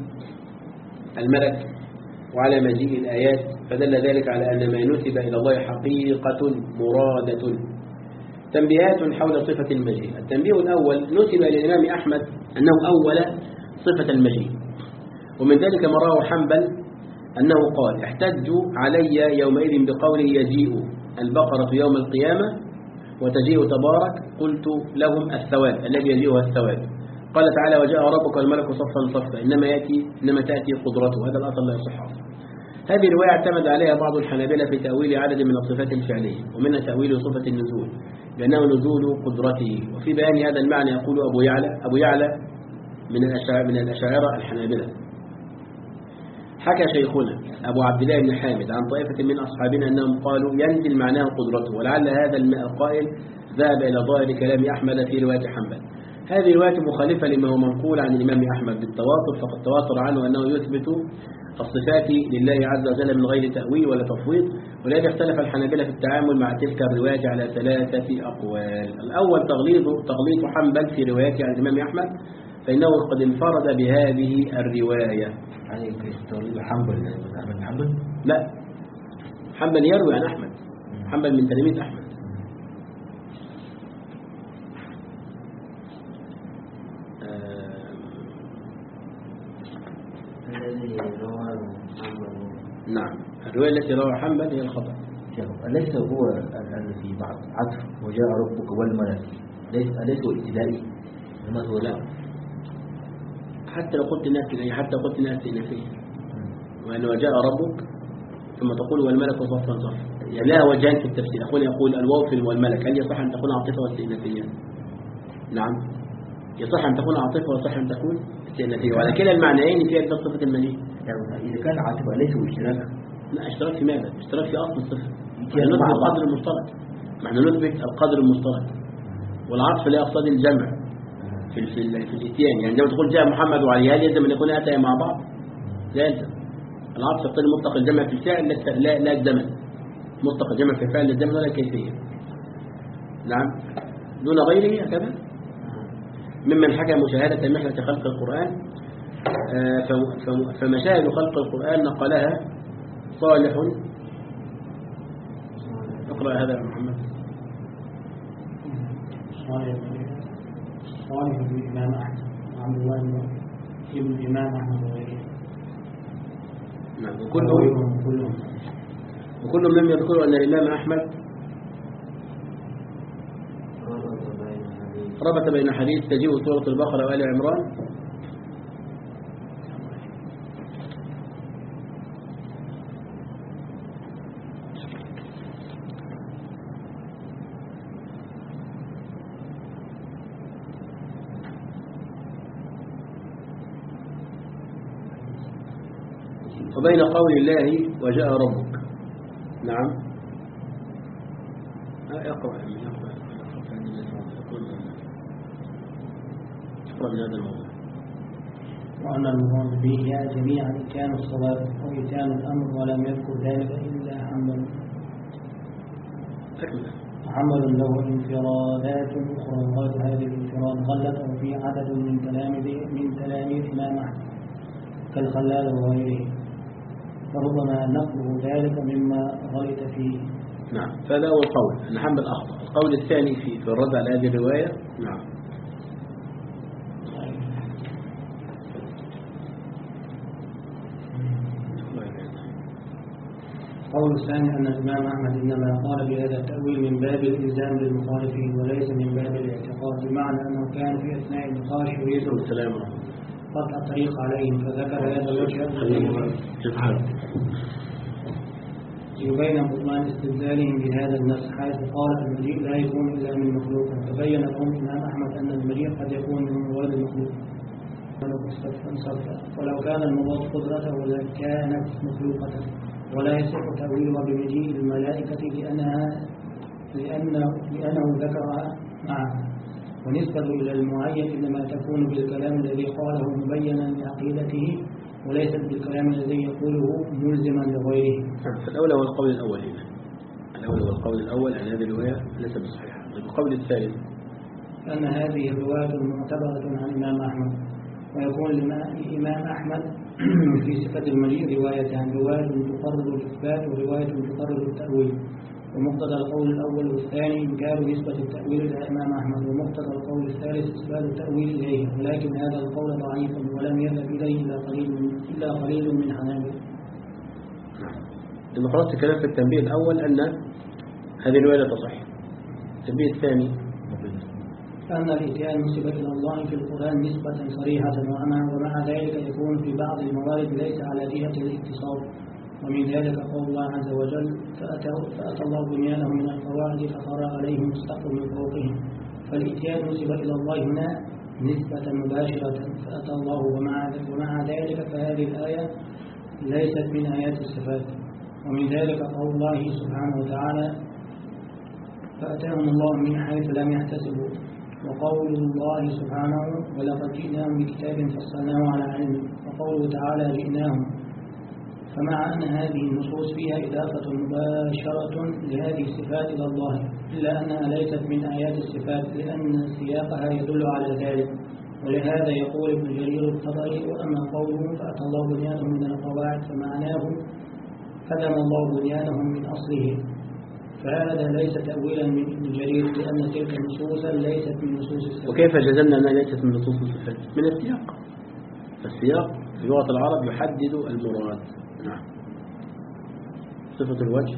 الملك وعلى مجيء الآيات، فدل ذلك على أن ما نسب إلى الله حقيقة مرادة. تنبيهات حول صفة المجيء. التنبيه الأول: نسب إلى الإمام أحمد أنه أول صفة المجيء، ومن ذلك ما رواه حنبل أنه قال: احتجوا علي يومئذ بقوله يجيء البقرة يوم القيامة وتجيء تبارك، قلت لهم الثواب الذي يجيئها الثواب. قال تعالى: وجاء ربك والملك صفا صفا، إنما يأتي إنما تأتي قدرته. هذا الأصل لا يصح أصلا. هذه الرواية اعتمد عليها بعض الحنابلة في تأويل عدد من الصفات الفعلية، ومنها تأويل صفة النزول لأنه نزول قدرته. وفي بيان هذا المعنى يقول أبو يعلى أبو يعلى من الأشاعرة من الأشاعرة الحنابلة: حكى شيخنا أبو عبد الله بن حامد عن طائفة من أصحابنا أنهم قالوا ينزل معناه قدرته، ولعل هذا القائل ذهب إلى ظاهر كلام أحمد في رواية حنبل. هذه رواية مخالفة لما هو منقول عن الإمام أحمد بالتواتر، فقد تواتر عنه أنه يثبت الصفات لله عز وجل من غير تأويل ولا تفويض، ولذلك اختلف الحنابلة في التعامل مع تلك الرواية على ثلاثة أقوال. الأول تغليظ تغليظ حنبل في روايته عن الإمام أحمد، فإنه قد انفرد بهذه الرواية. يعني تغليظ حنبل من حنبل؟ لا، حنبل يروي عن أحمد، حنبل من تلاميذ أحمد. نعم، الرواية التي روى حنبل هي الخطأ. أليس هو الذي بعد عطف وجاء ربك والملك أليس هو ابتدائي؟ لما هو لا، حتى لو قلت الناس إليه، حتى قلت الناس إليه، وأن وجاء ربك ثم تقول والملك صفا صفا، يعني لها وجهان في التفسير. أخونا يقول الواو والملك، هل يصح أن تكون عاطفة واستئنافية؟ نعم، يصح أن تكون عاطفة ويصح أن تكون استئنافية، وعلى كلا المعنيين في أدلة صفة المجيء. يعني إذا كان عاطفة ليس هو اشتراك؟ لا، اشتراك في ماذا؟ اشتراك في أصل الصفة. نحن نثبت القدر المشترك، نحن نثبت القدر المشترك، والعطف لا يقتضي الجمع في في, في الاتيان. يعني لو تقول جاء محمد وعلي، هل يلزم أن يكون أتى مع بعض؟ لا يلزم. العطف يقتضي مطلق الجمع في الفعل لا لا الزمن، مطلق الجمع في الفعل لا الزمن ولا الكيفية. نعم، دون غيره هكذا. ممن حكى مشاهدة محنة خلق القرآن، فمشاهد خلق القرآن نقلها صالح. اقرأ هذا يا محمد. صالح صالح بن الإمام أحمد عبد الله ابن الإمام أحمد وغيره. نعم، كلهم كلهم وكلهم لم يذكروا أن الإمام أحمد ربط بين حديث تجيء سورة البقرة وآل عمران وبين قول الله وجاء ربك. نعم اقرأ اقرأ اقرأ من هذا الموضوع. وأن المراد به جميعا إتيان الصلاة أو إتيان الأمر ولم يذكر ذلك إلا حمل حمل له انفرادات أخرى وغير هذه الانفراد غلت أو في عدد من تلاميذ من تلاميذ الإمام أحمد كالخلال وغيره، فربما نقله ذلك مما غلط فيه. نعم، فهذا هو القول أن حمل أخطأ. القول الثاني في في الرد على هذه الرواية. نعم. القول الثاني أن الإمام أحمد إنما قال بهذا التأويل من باب الإلزام للمخالفين وليس من باب الاعتقاد، بمعنى أنه كان في أثناء النقاش يريد السلام قطع الطريق عليهم فذكر هذا الوجه يبين بطلان استدلالهم بهذا النص، حيث قال المجيء لا يكون إلا من مخلوق، فبين لهم الإمام أحمد أن المجيء قد يكون من غير المخلوق ولو كان المراد قدرته لكانت مخلوقة، ولا يصح تأويلها بمجيء الملائكة لأنها لأنه, لأنه ذكرها معه، ونسبة إلى المعين إنما تكون بالكلام الذي قاله مبينا لعقيدته وليست بالكلام الذي يقوله ملزما لغيره. فالأولى هو القول الأول هنا. الأولى هو القول الأول أن هذه الرواية ليست بصحيحة. القول الثالث أن هذه الرواية معتبرة عن الإمام أحمد، ويكون للإمام أحمد في صفة المجيء روايتان، رواية تقرر الإثبات ورواية تقرر التأويل، ومقتضى القول الأول والثاني إنكار نسبة التأويل إلى الإمام أحمد، ومقتضى القول الثالث إثبات التأويل إليه، ولكن هذا القول ضعيف ولم يذهب إليه إلا قليل من إلا قليل من حنابلة. المخلص الكلام في التنبيه الأول أن هذه الرواية لا تصح. التنبيه الثاني أن الإتيان نسب إلى الله في القرآن نسبة صريحة، ومع ذلك يكون في بعض الموارد ليس على جهة الاتصال، ومن ذلك قول الله عز وجل فأتى الله بنيانهم من القواعد فخر عليهم السقف من فوقهم، فالإتيان نسب إلى الله هنا نسبة مباشرة فأتى الله، ومع ذلك فهذه الآية ليست من آيات الصفات. ومن ذلك قول الله سبحانه وتعالى فأتاهم الله من حيث لم يحتسبوا، وقول الله سبحانه ولقد جئناهم بكتاب فصلناه على علم، وقوله تعالى جئناهم. فمع أن هذه النصوص فيها إضافة مباشرة لهذه الصفات إلى الله، إلا أنها ليست من آيات الصفات لأن سياقها يدل على ذلك، ولهذا يقول ابن جرير الطبري وأما قوله فأتى الله بنيانهم من القواعد فمعناه هدم الله بنيانهم من أصله، فهذا ليس تأويلا من ابن جرير لأن تلك النصوص ليست من نصوص الصفات. وكيف جزمنا أنها ليست من نصوص الصفات؟ من السياق. السياق في لغة العرب يحدد المراد. نعم. صفة الوجه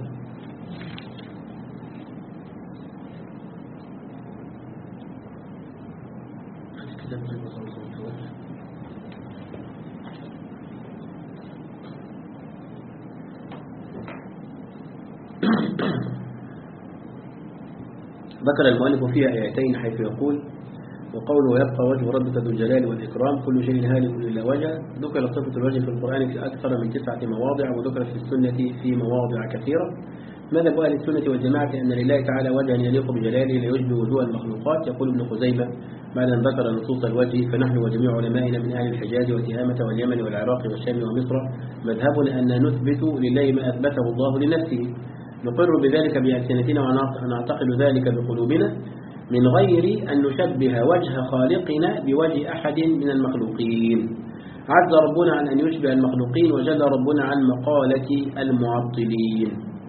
ذكر المؤلف فيها آيتين حيث يقول وقوله يبقى وجه ربك ذو الجلال والإكرام كل شيء هالك إلا وجهه. ذكر صفة الوجه في القرآن في أكثر من تسعة مواضع، وذكرت في السنة في مواضع كثيرة. مذهب أهل السنة والجماعة أن لله تعالى وجها يليق بجلاله لا يشبه وجوه المخلوقات. يقول ابن خزيمة بعد أن ذكر نصوص الوجه فنحن وجميع علمائنا من أهل الحجاز وتهامة واليمن والعراق والشام ومصر مذهبنا أن نثبت لله ما أثبته الله لنفسه، نقر بذلك بألسنتنا ونعتقد ذلك بقلوبنا من غير أن نشبه وجه خالقنا بوجه أحد من المخلوقين. عز ربنا عن أن يشبه المخلوقين وجل ربنا عن مقالة المعطلين.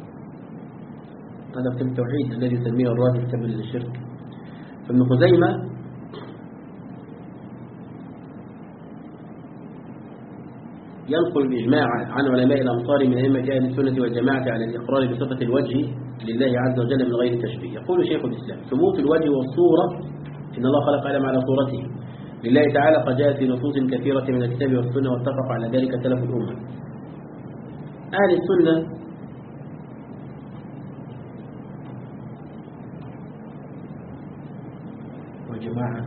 هذا كتاب التوحيد الذي يسميه الراجل كتاب الشرك. فابن خزيمة ينقل الإجماع عن علماء الأمصار من أئمة أهل السنة والجماعة على الإقرار بصفة الوجه لله عز وجل من غير تشبيه. يقول شيخ الإسلام: ثبوت الوجه والصورة، إن الله خلق آدم على صورته لله تعالى قد جاء في نصوص كثيرة من الكتاب والسنة واتفق على ذلك سلف الأمة. أهل السنة والجماعة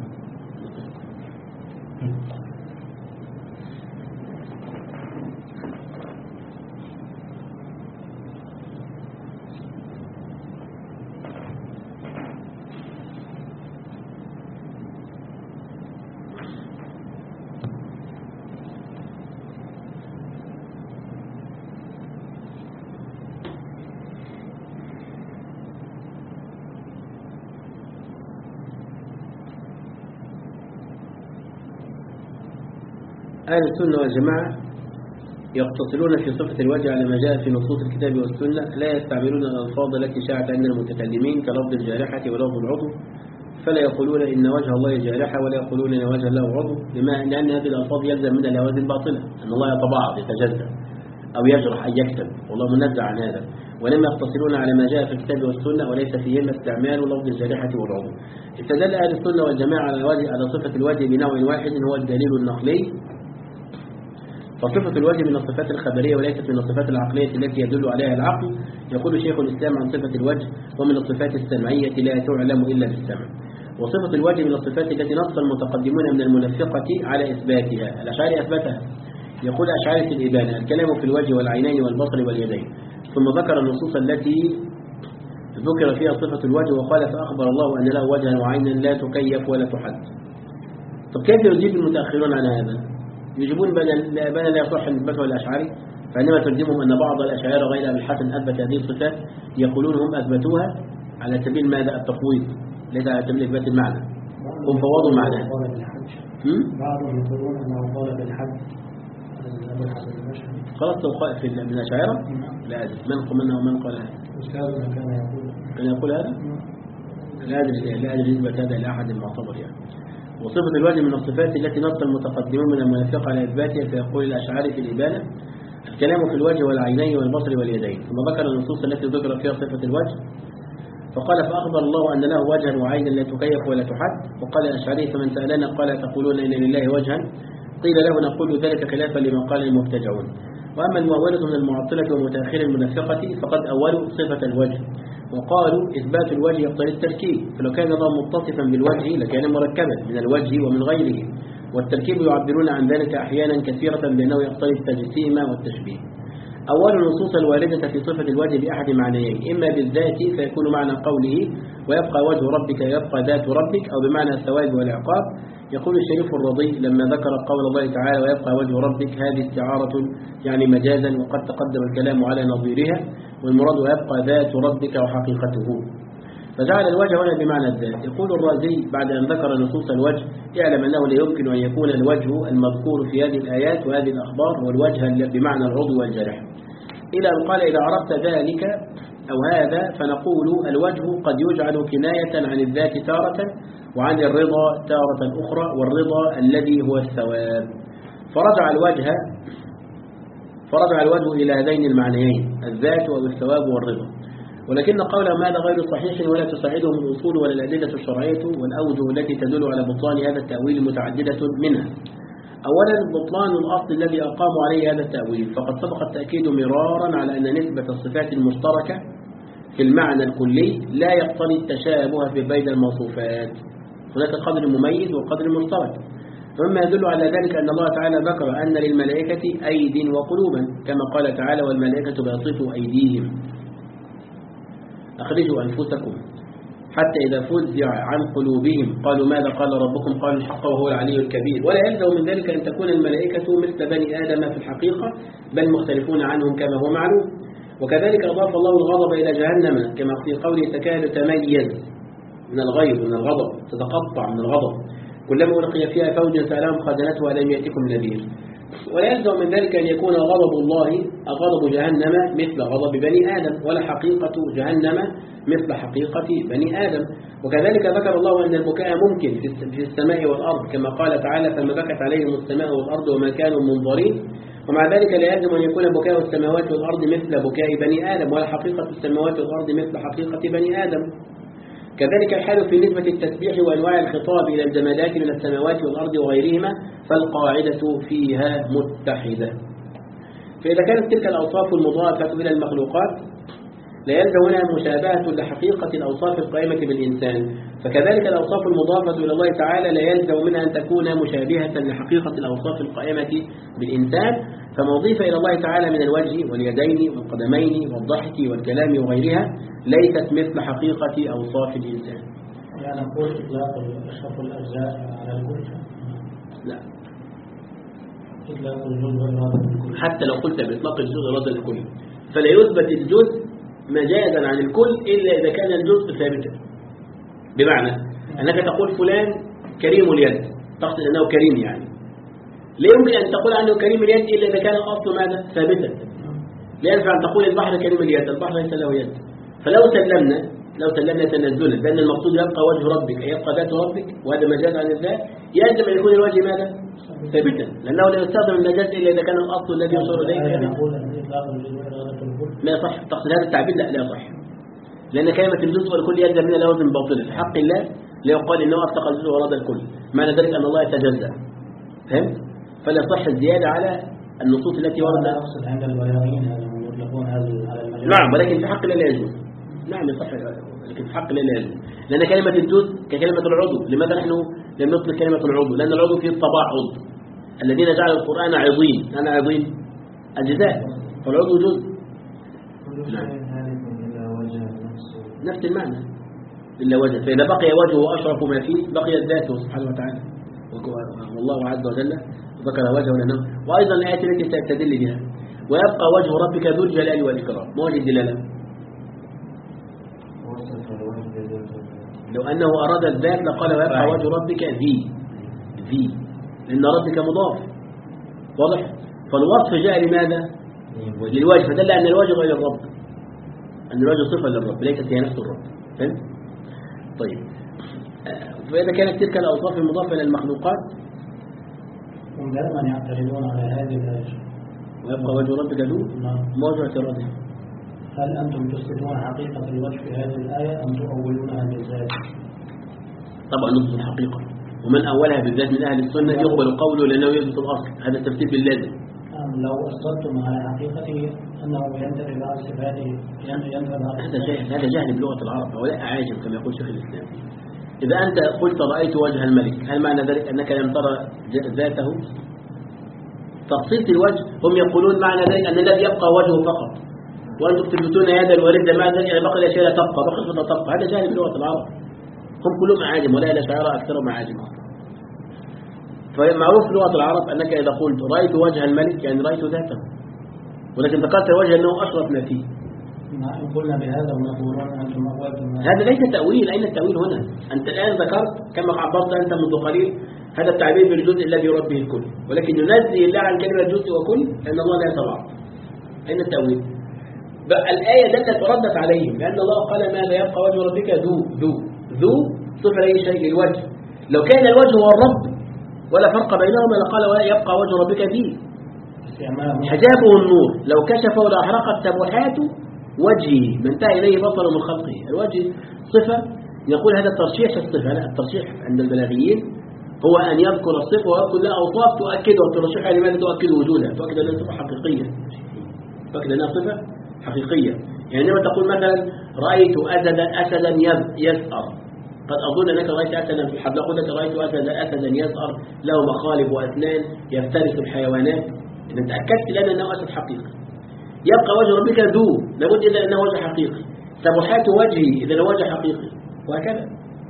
أهل السنة والجماعة يقتصرون في صفة الوجه على ما جاء في نصوص الكتاب والسنة، لا يستعملون الألفاظ التي شاعت عند المتكلمين كلفظ الجارحة ولفظ العضو، فلا يقولون إن وجه الله جارحة ولا يقولون إن وجه الله عضو، لأن هذه الألفاظ يلزم منها الهوازن الباطلة، أن الله يتباعض يتجزأ أو يجرح أو يكتب، والله منزع عن هذا. ولما يقتصرون على ما جاء في الكتاب والسنة وليس فيهما استعمال لفظ الجارحة والعضو. استدل أهل السنة والجماعة على الوجه على صفة الوجه بنوع واحد هو الدليل النقلي، فصفة الوجه من الصفات الخبرية وليست من الصفات العقلية التي يدل عليها العقل. يقول شيخ الإسلام عن صفة الوجه: ومن الصفات السمعية لا تعلم إلا بالسمع. وصفة الوجه من الصفات التي نص المتقدمون من المنفقة على إثباتها. الأشعري أثبتها، يقول أشعري في الإبانة: الكلام في الوجه والعينين والبصر واليدين. ثم ذكر النصوص التي ذكر فيها صفة الوجه وقال: فأخبر الله أن له وجها وعينا لا تكيف ولا تحد. طب كيف يجيب المتأخرون عن هذا؟ يجيبون بدل لا يصح نسبته الأشعري، فعندما تلزمهم أن بعض الأشاعرة غير أبي الحسن أثبت هذه الصفات يقولون هم أثبتوها على سبيل ماذا؟ التفويض، ليس على سبيل إثبات المعنى، هم فوضوا المعنى. بعضهم يقولون أنه قال بالحد أبو الحسن الأشعري. خلاص توقع في من الأشاعرة؟ لا أدري من منه ومن قال هذا. أستاذنا كان يقول كان يقول هذا؟ لا أدري لا أدري يثبت هذا لأحد المعتبر يعني. وصفة الوجه من الصفات التي نص المتقدمون من المنافقة على إثباتها، فيقول الأشعري في الإبانة: الكلام في الوجه والعينين والبصر واليدين. ثم ذكر النصوص التي ذكر فيها صفة الوجه فقال: فأخبر الله أن له وجها وعينا لا تكيف ولا تحد. وقال الأشعري: فمن سألنا قال تقولون إن لله وجها، قيل له نقول ذلك خلافا لما قال المبتدعون. وأما المؤولة من المعطلة ومتأخر المنافقة فقد أولوا صفة الوجه وقالوا إثبات الوجه يقتضي التركيب، فلو كان الله متصفا بالوجه لكان مركبا من الوجه ومن غيره، والتركيب يعبرون عن ذلك أحيانا كثيرة بأنه يقتضي التجسيم والتشبيه. أول النصوص الواردة في صفة الوجه بأحد معنيين: إما بالذات فيكون معنى قوله ويبقى وجه ربك يبقى ذات ربك، أو بمعنى الثواب والعقاب. يقول الشريف الرضي لما ذكر قول الله تعالى ويبقى وجه ربك: هذه استعارة يعني مجازا، وقد تقدم الكلام على نظيرها، والمراد ويبقى ذات ربك وحقيقته، فجعل الوجه هنا بمعنى الذات. يقول الرازي بعد أن ذكر نصوص الوجه: اعلم أنه لا يمكن أن يكون الوجه المذكور في هذه الآيات وهذه الأخبار هو الوجه بمعنى العضو والجرح، إلى أن قال: إذا عرفت ذلك أو هذا فنقول الوجه قد يجعل كناية عن الذات تارة وعن الرضا تارة أخرى، والرضا الذي هو الثواب. فرجع الوجه فرجع الوجه إلى هذين المعنيين: الذات أو الثواب والرضا. ولكن قول ماذا غير صحيح ولا تساعدهم الأصول ولا الأدلة الشرعية والأوجه التي تدل على بطلان هذا التأويل متعددة منها. أولا بطلان الأصل الذي أقاموا عليه هذا التأويل، فقد سبق التأكيد مرارا على أن نسبة الصفات المشتركة في المعنى الكلي لا يقتضي التشابه في بين الموصوفات، هناك قدر مميز وقدر مشترك. ومما يدل على ذلك أن الله تعالى ذكر أن للملائكة أيد وقلوبا، كما قال تعالى: والملائكة باسطوا أيديهم أخرجوا أنفسكم حتى إذا فزع عن قلوبهم قالوا ماذا قال ربكم قالوا الحق وهو العلي الكبير. ولا يلزم من ذلك أن تكون الملائكة مثل بني آدم في الحقيقة، بل مختلفون عنهم كما هو معلوم. وكذلك أضاف الله الغضب إلى جهنم كما في قوله: تكاد تميز من الغيظ من الغضب، تتقطع من الغضب، كلما ألقي فيها فوج سألهم خزنتها ألم يأتكم نذير. ولا يلزم من ذلك أن يكون غضب الله غضب جهنم مثل غضب بني آدم، ولا حقيقة جهنم مثل حقيقة بني آدم. وكذلك ذكر الله أن البكاء ممكن في السماء والأرض، كما قال تعالى: فما بكت عليهم السماء والأرض وما كانوا منظرين. ومع ذلك لا يلزم أن يكون بكاء السماوات والأرض مثل بكاء بني آدم، ولا حقيقة السماوات والأرض مثل حقيقة بني آدم. كذلك الحال في نسبة التسبيح وأنواع الخطاب إلى الجمادات من السماوات والأرض وغيرهما، فالقاعدة فيها متحدة. فإذا كانت تلك الأوصاف المضافة إلى المخلوقات لا يلزم منها مشابهة لحقيقة الأوصاف القائمة بالإنسان، فكذلك الأوصاف المضافة إلى الله تعالى لا يلزم منها أن تكون مشابهة لحقيقة الأوصاف القائمة بالإنسان، فما أضيف إلى الله تعالى من الوجه واليدين والقدمين والضحك والكلام وغيرها ليست مثل حقيقة أوصاف الإنسان. يعني نقول إطلاق أشرف الأجزاء على الكل؟ لا، إطلاق الجزء والإرادة الكل. حتى لو قلت بإطلاق الجزء والإرادة الكل فلا يثبت الجزء مجازا عن الكل إلا إذا كان الجزء ثابتا. بمعنى أنك تقول فلان كريم اليد، تقصد أنه كريم، يعني لا يمكن أن تقول عنه كريم اليد إلا إذا كان الأصل ماذا؟ ثابتا. لا ينفع أن تقول البحر كريم اليد، البحر ليس له يد. فلو سلمنا لو سلمنا تنزلا لأن المقصود يبقى وجه ربك أي يبقى ذات ربك، وهذا مجاز عن الذات، يلزم أن يكون الوجه ماذا؟ ثابتا، لأنه لا يستخدم المجاز إلا إذا كان الأصل الذي يصور إليه لا صح. تقصد هذا التعبير؟ لا لا صح، لأن كلمة الجزء والكل يلزم من لوازم باطلة في حق الله، لا يقال إنه أطلق الجزء وأراد الكل، معنى ذلك أن الله يتجزأ. فهمت؟ فلا صح الزيادة على النصوص التي وردت. أقصد عند البلاغيين يطلقون هذا على المجاز. نعم، ولكن في حق الله لا يجوز. نعم صح، لكن في حق الله لا يجوز، لأن كلمة الجزء ككلمة العضو. لماذا نحن لم نطلق كلمة العضو؟ لأن العضو فيه الطباع عضو. الذين جعلوا القرآن عظيم، أنا عظيم الجزاء، فالعضو جزء. نعم. نفس المعنى إلا وجه، فإذا بقي وجهه أشرف ما فيه بقي الذات سبحانه وتعالى، والله عز وجل ذكر وجهه لنا. وأيضا الآيات التي تستدل بها ويبقى وجه ربك ذو الجلال والإكرام، ما وجه الدلالة؟ لو أنه أراد الذات لقال ويبقى وجه ربك ذي ذي لأن ربك مضاف، واضح؟ فالوصف جاء لماذا؟ للوجه، فدل أن الوجه غير الرب، أن الوجه صفة للرب ليست هي نفس الرب. فهمت؟ طيب، فإذا كانت تلك الأوصاف المضافة إلى المخلوقات هم دائما يعترضون على هذه الآية ويبقى وجه ربك ذو ما وجه اعتراضهم. هل أنتم تثبتون حقيقة الوجه في هذه الآية أم تؤولونها بالذات؟ طبعا نثبت الحقيقة، ومن أولها بالذات من أهل السنة يقبل قوله لأنه يثبت الأصل، هذا التفسير باللازم. لو أصدتم على حقيقته أنه ينتفي بعض صفاته ينتفي بعض هذا جهل، هذا جهل بلغة العرب ولا أعاجم كما يقول شيخ الإسلام. إذا أنت قلت رأيت وجه الملك، هل معنى ذلك أنك لم ترى ذاته؟ تخصيص الوجه هم يقولون معنى ذلك أن الذي يبقى وجهه فقط، وأنتم تثبتون يد الورد معنى ذلك أن بقي الأشياء لا تبقى، بقي الصفة تبقى. هذا جهل بلغة العرب، هم كلهم أعاجم ولا الأشاعرة أكثرهم أعاجم. فمعروف في لغة العرب أنك إذا قلت رأيت وجه الملك يعني رأيت ذاته، ولكن ذكرت الوجه أنه أشرف ما فيه. إن قلنا بهذا ونقولون أنتم أولتم هذا ليس تأويل. أين التأويل هنا؟ أنت الآن ذكرت كما عبرت أنت منذ قليل هذا التعبير بالجزء الذي يراد به الكل، ولكن ننزل الله عن كلمة جزء وكل لأن الله لا يتبع. أين التأويل؟ الآية دلت وردت عليهم لأن الله قال ماذا يبقى وجه ربك ذو ذو ذو صفة أي شيء للوجه. لو كان الوجه هو الرب ولا فرق بينهما لقال يبقى وجه ربك ذي، حجابه النور لو كشفه لأحرقت سبحات وجهه ما انتهى إليه بصره من خلقه. الوجه صفة، يقول هذا الترشيح في الصفة. لا، الترشيح عند البلاغيين هو أن يذكر الصفة ويذكر لها أوصاف تؤكده، والترشيح لماذا تؤكد وجودها؟ تؤكد أنها صفة حقيقية، تؤكد أنها صفة حقيقية. يعني لما تقول مثلا رأيت أسدا أسدا يزأر، قد أظن أنك رأيت أسدا في حبل قدك، رأيت أسدا أسدا يزأر له مخالب وأسنان يفترس الحيوانات، إذا تأكدت لنا أنه أسد حقيقي. يبقى وجه ربك ذو، لابد إذا أنه وجه حقيقي. سبحات وجهه إذا وجه حقيقي، وهكذا.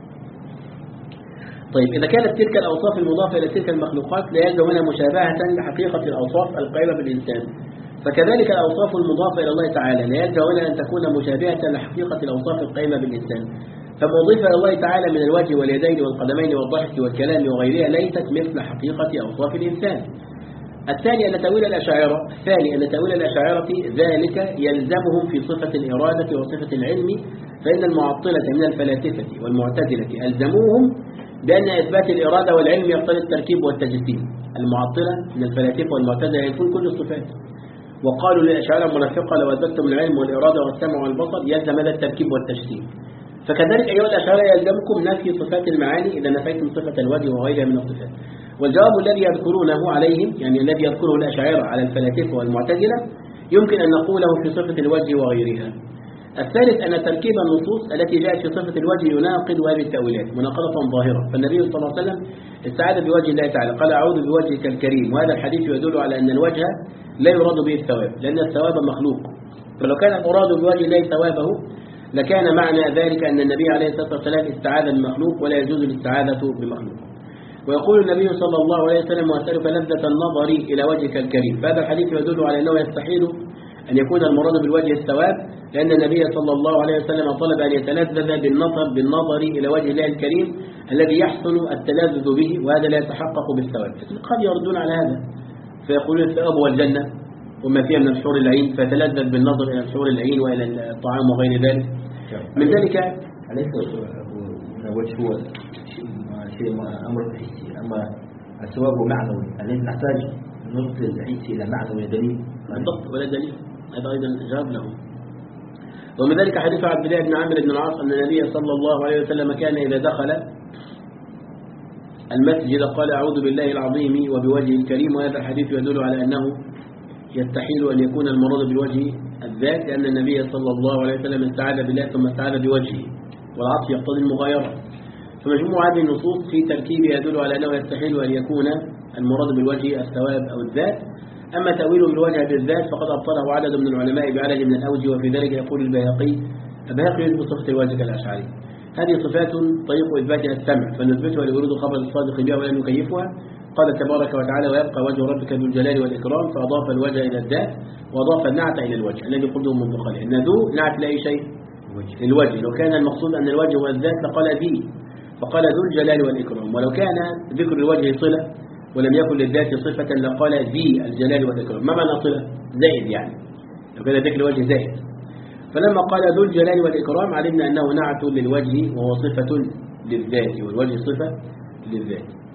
طيب، إذا كانت تلك الأوصاف المضافة إلى تلك المخلوقات لا يلزم منها مشابهة لحقيقة الأوصاف القائمة بالإنسان، فكذلك الأوصاف المضافة إلى الله تعالى لا يلزم منها أن تكون مشابهة لحقيقة الأوصاف القائمة بالإنسان، فما أضيف إلى الله تعالى من الوجه واليدين والقدمين والضحك والكلام وغيرها ليست مثل حقيقة أوصاف الإنسان. الثاني أن تأويل الأشاعرة الثاني أن تأويل الأشاعرة ذلك يلزمهم في صفة الإرادة وصفة العلم، فإن المعطلة من الفلاسفة والمعتزلة ألزموهم بأن إثبات الإرادة والعلم يقتضي التركيب والتجسيم. المعطلة من الفلاسفة والمعتزلة ينفون كل الصفات، وقالوا للأشاعرة المنافقة لو أثبتم العلم والإرادة والسمع والبصر يلزم هذا التركيب والتجسيم. فكذلك أيها الأشاعرة يلزمكم نفي صفات المعاني إذا نفيتم صفة الوجه وغيرها من الصفات. والجواب الذي يذكرونه عليهم، يعني الذي يذكره الأشاعرة على الفلاسفة والمعتزلة، يمكن أن نقوله في صفة الوجه وغيرها. الثالث أن تركيب النصوص التي جاءت في صفة الوجه يناقض هذه التأويلات مناقضة ظاهرة. فالنبي صلى الله عليه وسلم استعاذ بوجه الله تعالى، قال أعوذ بوجهك الكريم، وهذا الحديث يدل على أن الوجه لا يراد به الثواب، لأن الثواب مخلوق. فلو كان المراد بوجه الله ثوابه لكان معنى ذلك أن النبي عليه الصلاة والسلام استعاذ بمخلوق، ولا يجوز الاستعاذة بمخلوق. ويقول النبي صلى الله عليه وسلم وأسألك لذة النظر إلى وجهك الكريم، فهذا الحديث يدل على أنه يستحيل أن يكون المراد بالوجه الثواب، لأن النبي صلى الله عليه وسلم طلب أن يتلذذ بالنظر بالنظر إلى وجه الله الكريم الذي يحسن التلذذ به، وهذا لا يتحقق بالثواب. قد يردون على هذا فيقولون الثواب والجنة وما فيها من الحور العين، فتلذذ بالنظر إلى الحور العين وإلى الطعام وغير ذلك. من ذلك أليس الوجه هو شيء أمر حسي، أما الثواب معنوي، أليس نحتاج نربط الحسي إلى معنوي دليل؟ بالضبط، ولا دليل، هذا أيضا جواب له. ومن ذلك حديث عبد الله بن عمرو بن العاص أن النبي صلى الله عليه وسلم كان إذا دخل المسجد قال أعوذ بالله العظيم وبوجهه الكريم، وهذا الحديث يدل على أنه يستحيل أن يكون المراد بالوجه الذات، لأن النبي صلى الله عليه وسلم استعاذ بالله ثم استعاذ بوجهه، والعطف يقتضي المغايرة. فمجموع هذه النصوص في تركيبه يدل على أنه يستحيل أن يكون المراد بالوجه الثواب أو الذات. أما تأويله بالوجه بالذات فقد أبطله عدد من العلماء بعدد من الأوجه، وفي ذلك يقول البيهقي البيهقي يثبت صفة الوجه كالأشعري. هذه صفات طريق إثباتها السمع، فنثبتها لورود خبر الصادق بها ولا نكيفها. قال تبارك وتعالى ويبقى وجه ربك ذو الجلال والإكرام، فأضاف الوجه إلى الذات وأضاف النعت إلى الوجه الذي قلته منذ قليل. إن ذو نعت لأي شيء للوجه، لو كان المقصود أن الوجه هو الذات لقال ذي، فقال ذو الجلال والإكرام. ولو كان ذكر الوجه صلة ولم يكن للذات صفة لقال ذي الجلال والإكرام. ما معنى صلة؟ زائد، يعني لو كان ذكر الوجه زائد. فلما قال ذو الجلال والإكرام علمنا أنه نعت للوجه وهو صفة للذات، والوجه صفة للذات.